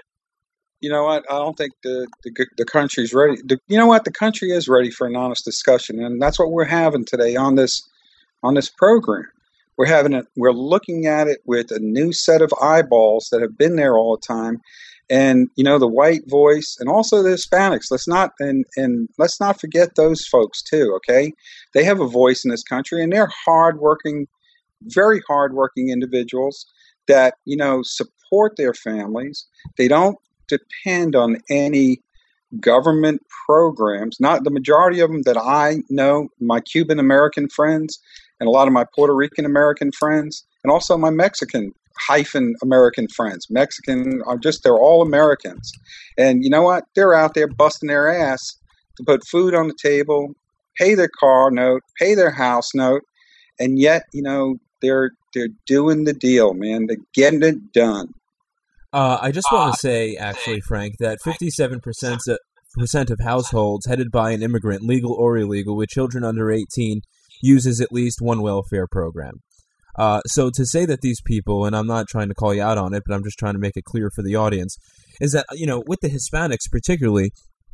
Speaker 4: You know what? I don't think the the, the country's ready. The, you know what? The country is ready for an honest discussion, and that's what we're having today on this on this program. We're having it. We're looking at it with a new set of eyeballs that have been there all the time, and you know the white voice, and also the Hispanics. Let's not and and let's not forget those folks too. Okay, they have a voice in this country, and they're hardworking, very hardworking individuals that you know support their families. They don't depend on any government programs. Not the majority of them that I know. My Cuban American friends and a lot of my Puerto Rican American friends, and also my Mexican hyphen American friends. Mexican are just, they're all Americans. And you know what? They're out there busting their ass to put food on the table, pay their car note, pay their house note, and yet, you know, they're they're doing the deal, man. They're getting it done.
Speaker 1: Uh, I just want to say, actually, Frank, that fifty-seven percent of households headed by an immigrant, legal or illegal, with children under eighteen, uses at least one welfare program. Uh, so to say that these people, and I'm not trying to call you out on it, but I'm just trying to make it clear for the audience, is that, you know, with the Hispanics particularly,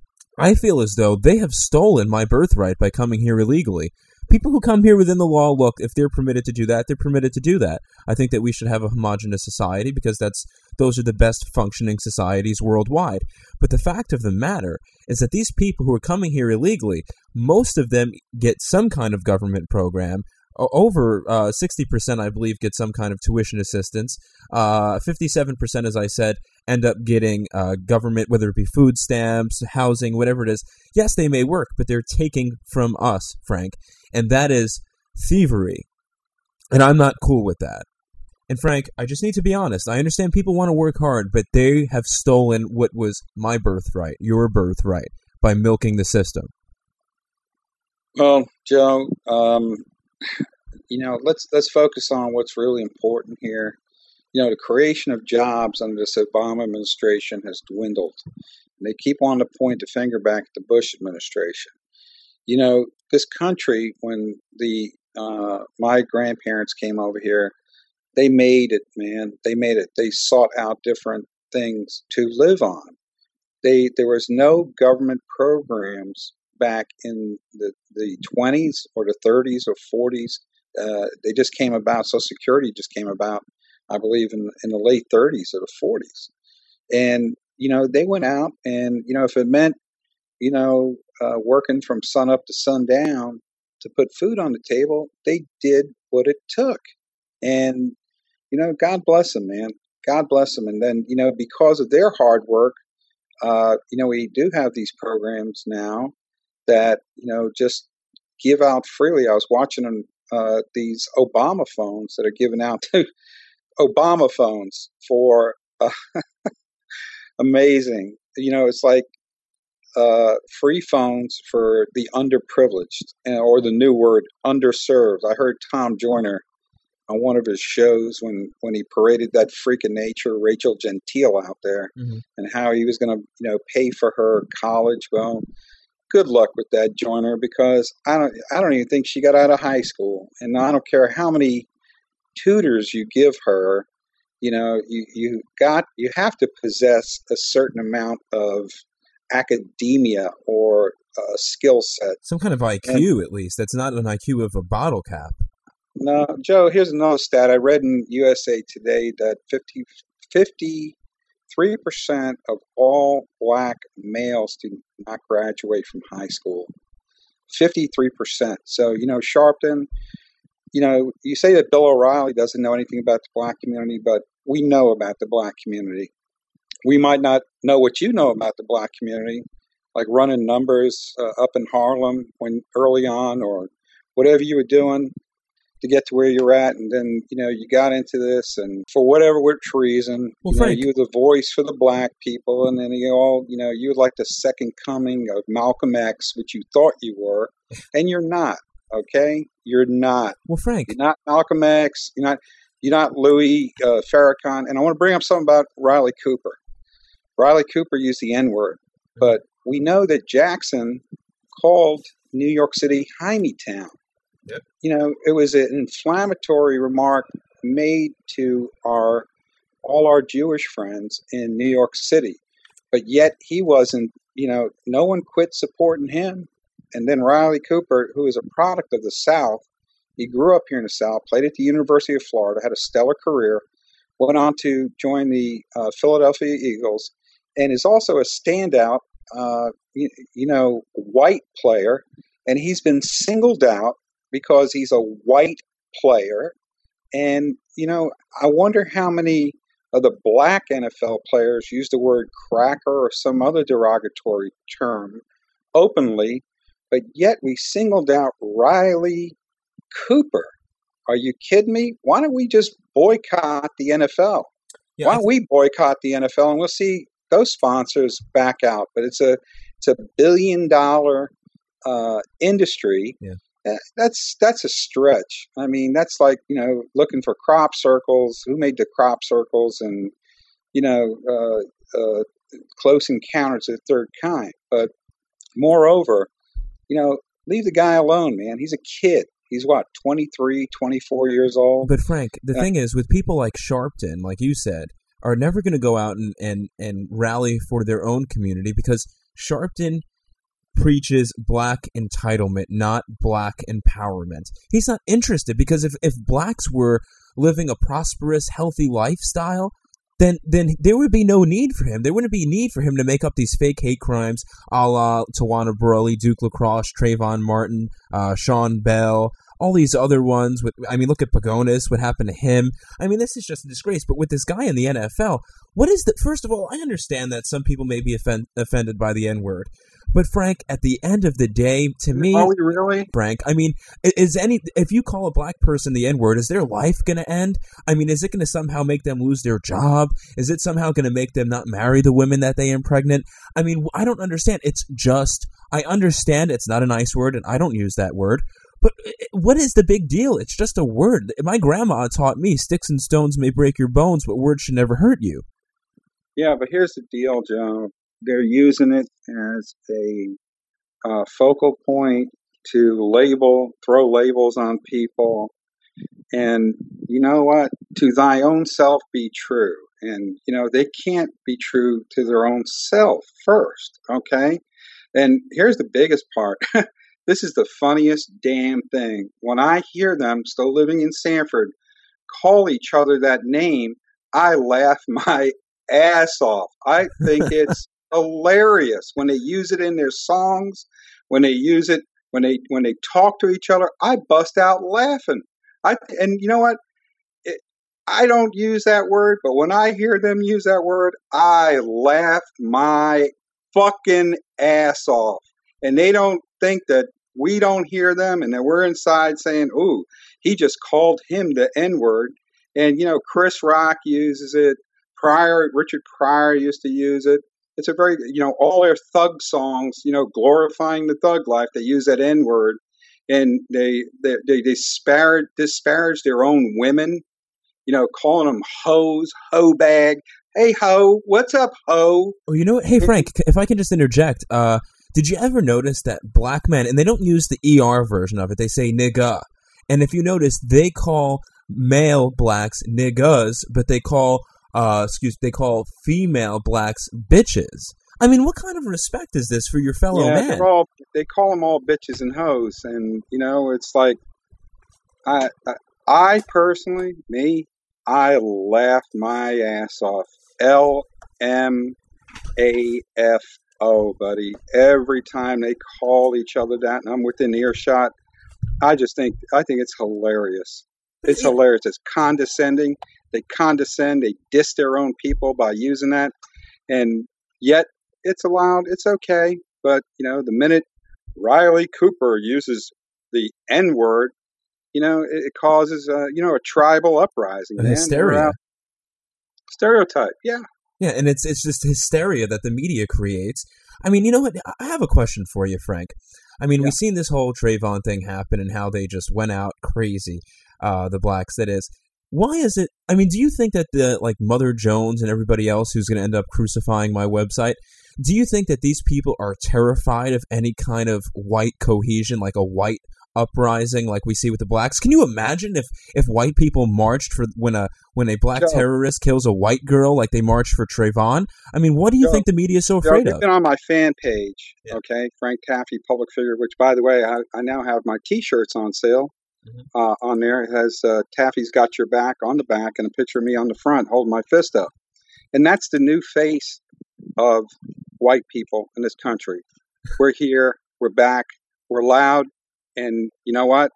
Speaker 1: I feel as though they have stolen my birthright by coming here illegally. People who come here within the law, look, if they're permitted to do that, they're permitted to do that. I think that we should have a homogenous society because that's those are the best functioning societies worldwide. But the fact of the matter is that these people who are coming here illegally, most of them get some kind of government program. Over uh, sixty percent, I believe, get some kind of tuition assistance. Uh, fifty-seven percent, as I said, end up getting uh, government, whether it be food stamps, housing, whatever it is. Yes, they may work, but they're taking from us, Frank. And that is thievery. And I'm not cool with that. And Frank, I just need to be honest. I understand people want to work hard, but they have stolen what was my birthright, your birthright, by milking the system.
Speaker 4: Well, Joe, um, you know, let's let's focus on what's really important here. You know, the creation of jobs under this Obama administration has dwindled. And they keep wanting to point the finger back at the Bush administration. You know, this country, when the uh, my grandparents came over here, they made it, man. They made it. They sought out different things to live on. They there was no government programs back in the, the twenties or the thirties or forties. Uh, they just came about. Social Security just came about, I believe, in, in the late thirties or the forties. And, you know, they went out and, you know, if it meant, you know, uh, working from sun up to sundown to put food on the table, they did what it took. And, you know, God bless them, man. God bless them. And then, you know, because of their hard work, uh, you know, we do have these programs now that, you know, just give out freely. I was watching them, uh, these Obama phones that are given out to Obama phones for uh, amazing. You know, it's like uh, free phones for the underprivileged, or the new word, underserved. I heard Tom Joyner on one of his shows when, when he paraded that freak of nature, Rachel Gentile, out there, mm-hmm. and how he was going to, you know, pay for her college. Well, good luck with that, Joyner, because I don't, I don't even think she got out of high school, and I don't care how many tutors you give her. You know, you, you got, you have to possess a certain amount of academia or a skill set.
Speaker 1: Some kind of I Q, and, at least. That's not an I Q of a bottle cap.
Speaker 4: No, Joe, here's another stat. I read in U S A Today that fifty, fifty-three percent of all black males do not graduate from high school. fifty-three percent. So, you know, Sharpton, you know, you say that Bill O'Reilly doesn't know anything about the black community, but we know about the black community. We might not know what you know about the black community, like running numbers uh, up in Harlem when early on, or whatever you were doing to get to where you're at. And then, you know, you got into this, and for whatever reason, well, you know, you were the voice for the black people. And then you all, you know, you were like the second coming of Malcolm X, which you thought you were, and you're not. Okay, you're not.
Speaker 1: Well, Frank,
Speaker 4: you're not Malcolm X. You're not. You're not Louis uh, Farrakhan. And I want to bring up something about Riley Cooper. Riley Cooper used the N-word, but we know that Jackson called New York City Hymietown. Yep. You know, it was an inflammatory remark made to our all our Jewish friends in New York City, but yet he wasn't. You know, no one quit supporting him. And then Riley Cooper, who is a product of the South, he grew up here in the South, played at the University of Florida, had a stellar career, went on to join the uh, Philadelphia Eagles, and is also a standout, uh, you, you know, white player. And he's been singled out because he's a white player. And, you know, I wonder how many of the black N F L players use the word cracker or some other derogatory term openly, but yet we singled out Riley Cooper. Are you kidding me? Why don't we just boycott the N F L? Yeah, Why don't we boycott the N F L, and we'll see those sponsors back out? But it's a it's a billion dollar uh, industry. Yeah. That's that's a stretch. I mean, that's like, you know, looking for crop circles. Who made the crop circles? And, you know, uh, uh, Close Encounters of the Third Kind. But moreover, you know, leave the guy alone, man. He's a kid. He's what, twenty-three, twenty-four years old?
Speaker 1: But Frank, the uh, thing is, with people like Sharpton, like you said, are never going to go out and, and, and rally for their own community, because Sharpton preaches black entitlement, not black empowerment. He's not interested, because if, if blacks were living a prosperous, healthy lifestyle, then then there would be no need for him. There wouldn't be need for him to make up these fake hate crimes a la Tawana Brawley, Duke Lacrosse, Trayvon Martin, uh, Sean Bell, all these other ones. With, I mean, look at Pagonis, what happened to him. I mean, this is just a disgrace. But with this guy in the N F L, what is the... First of all, I understand that some people may be offend, offended by the N-word. But Frank, at the end of the day, to me...
Speaker 4: Are we really?
Speaker 1: Frank, I mean, is any... If you call a black person the N-word, is their life going to end? I mean, is it going to somehow make them lose their job? Is it somehow going to make them not marry the women that they impregnate? I mean, I don't understand. It's just... I understand it's not a nice word, and I don't use that word. But what is the big deal? It's just a word. My grandma taught me, sticks and stones may break your bones, but words should never hurt you.
Speaker 4: Yeah, but here's the deal, Joe. They're using it as a uh, focal point to label, throw labels on people. And you know what? To thy own self be true. And, you know, they can't be true to their own self first, okay? And here's the biggest part. This is the funniest damn thing. When I hear them, still living in Sanford, call each other that name, I laugh my ass off. I think it's hilarious when they use it in their songs, when they use it, when they when they talk to each other. I bust out laughing. I and you know what? It, I don't use that word, but when I hear them use that word, I laugh my fucking ass off. And they don't think that we don't hear them and that we're inside saying, ooh, he just called him the N-word. And, you know, Chris Rock uses it. Pryor, Richard Pryor used to use it. It's a very, you know, all their thug songs, you know, glorifying the thug life, they use that N-word. And they, they, they disparage, disparage their own women, you know, calling them hoes, hoe bag. Hey, ho, what's up, ho?
Speaker 1: Oh, you know what? Hey, Frank, if I can just interject, uh, did you ever notice that black men, and they don't use the E R version of it, they say nigga. And if you notice, they call male blacks niggas, but they call, uh, excuse, they call female blacks bitches. I mean, what kind of respect is this for your fellow
Speaker 4: yeah,
Speaker 1: man?
Speaker 4: They're all, they call them all bitches and hoes. And, you know, it's like, I, I, I personally, me, I laughed my ass off. L M A F O, buddy. Every time they call each other that, and I'm within earshot, I just think, I think it's hilarious. It's
Speaker 1: yeah.
Speaker 4: hilarious. It's condescending. They condescend. They diss their own people by using that. And yet, it's allowed. It's okay. But, you know, the minute Riley Cooper uses the N-word, you know, it, it causes, uh, you know, a tribal uprising.
Speaker 1: An hysteria.
Speaker 4: Stereotype, yeah.
Speaker 1: Yeah, and it's it's just hysteria that the media creates. I mean, you know what? I have a question for you, Frank. I mean, yeah. we've seen this whole Trayvon thing happen and how they just went out crazy, uh, the blacks, that is. Why is it, I mean, do you think that the, like, Mother Jones and everybody else who's going to end up crucifying my website, do you think that these people are terrified of any kind of white cohesion, like a white uprising like we see with the blacks? Can you imagine if if white people marched for when a when a black Joe. terrorist kills a white girl like they marched for Trayvon? I mean, what do you Joe, think the media is so afraid
Speaker 4: Joe,
Speaker 1: of?
Speaker 4: Been on my fan page, yeah. okay, Frank Taffy, public figure, which, by the way, I, I now have my T-shirts on sale. Mm-hmm. uh, on there, it has uh, Taffy's Got Your Back on the back and a picture of me on the front holding my fist up. And that's the new face of white people in this country. We're here, we're back, we're loud. And you know what?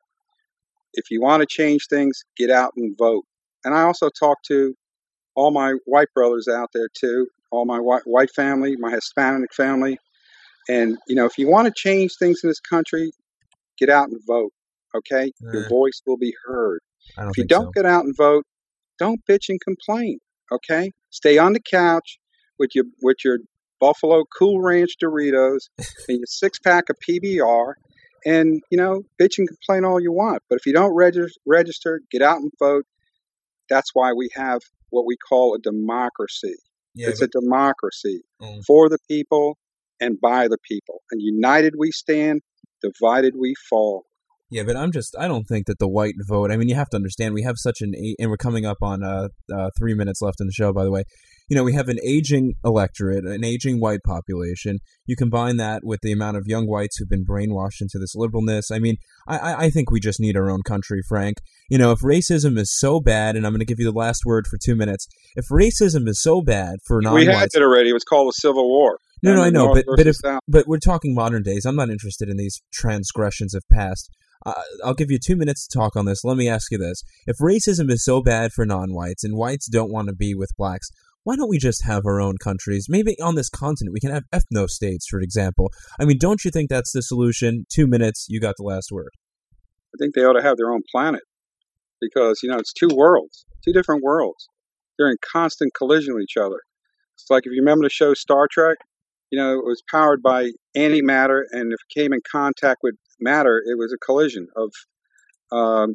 Speaker 4: If you want to change things, get out and vote. And I also talk to all my white brothers out there too, all my white, white family, my Hispanic family. And, you know, if you want to change things in this country, get out and vote, okay? Uh, Your voice will be heard.
Speaker 1: I don't
Speaker 4: if you
Speaker 1: think
Speaker 4: don't
Speaker 1: so.
Speaker 4: get out and vote, don't bitch and complain, okay? Stay on the couch with your with your Buffalo Cool Ranch Doritos and your six-pack of P B R. And, you know, bitch and complain all you want. But if you don't register, register, get out and vote. That's why we have what we call a democracy. Yeah, it's but, a democracy um, for the people and by the people. And united we stand, divided we fall.
Speaker 1: Yeah, but I'm just, I don't think that the white vote, I mean, you have to understand, we have such an, and we're coming up on uh, uh, three minutes left in the show, by the way. You know, we have an aging electorate, an aging white population. You combine that with the amount of young whites who've been brainwashed into this liberalness. I mean, I, I think we just need our own country, Frank. You know, if racism is so bad, and I'm going to give you the last word for two minutes, if racism is so bad for non-whites...
Speaker 4: We had it already. It was called a civil war.
Speaker 1: No, no, I know, but but, if, but we're talking modern days. I'm not interested in these transgressions of past. Uh, I'll give you two minutes to talk on this. Let me ask you this. If racism is so bad for non-whites and whites don't want to be with blacks, why don't we just have our own countries? Maybe on this continent we can have ethno-states, for example. I mean, don't you think that's the solution? Two minutes, you got the last word.
Speaker 4: I think they ought to have their own planet because, you know, it's two worlds, two different worlds. They're in constant collision with each other. It's like if you remember the show Star Trek, you know, it was powered by antimatter, and if it came in contact with matter, it was a collision of um,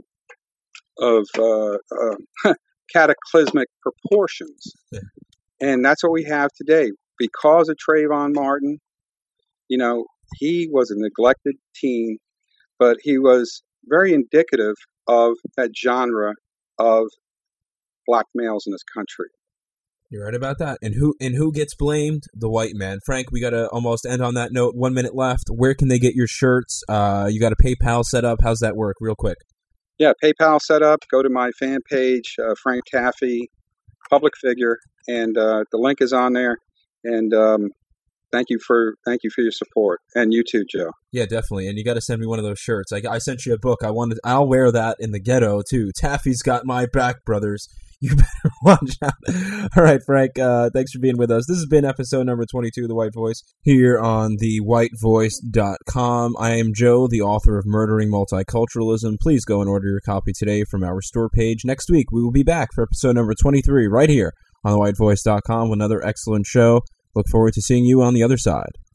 Speaker 4: of uh, uh, cataclysmic proportions. Yeah. And that's what we have today. Because of Trayvon Martin, you know, he was a neglected teen, but he was very indicative of that genre of black males in this country.
Speaker 1: You're right about that. And who and who gets blamed? The white man. Frank, we got to almost end on that note. One minute left. Where can they get your shirts? Uh, you got a PayPal set up. How's that work? Real quick.
Speaker 4: Yeah, PayPal set up. Go to my fan page, uh, Frank Taffy, public figure, and uh, the link is on there. And um, thank you for thank you for your support, and you too, Joe.
Speaker 1: Yeah, definitely. And you got to send me one of those shirts. I, I sent you a book. I wanted. I'll wear that in the ghetto too. Taffy's got my back, brothers. You better watch out. All right, Frank, uh, thanks for being with us. This has been episode number twenty-two of The White Voice here on the white voice dot com. I am Joe, the author of Murdering Multiculturalism. Please go and order your copy today from our store page. Next week, we will be back for episode number twenty-three right here on the white voice dot com with another excellent show. Look forward to seeing you on the other side.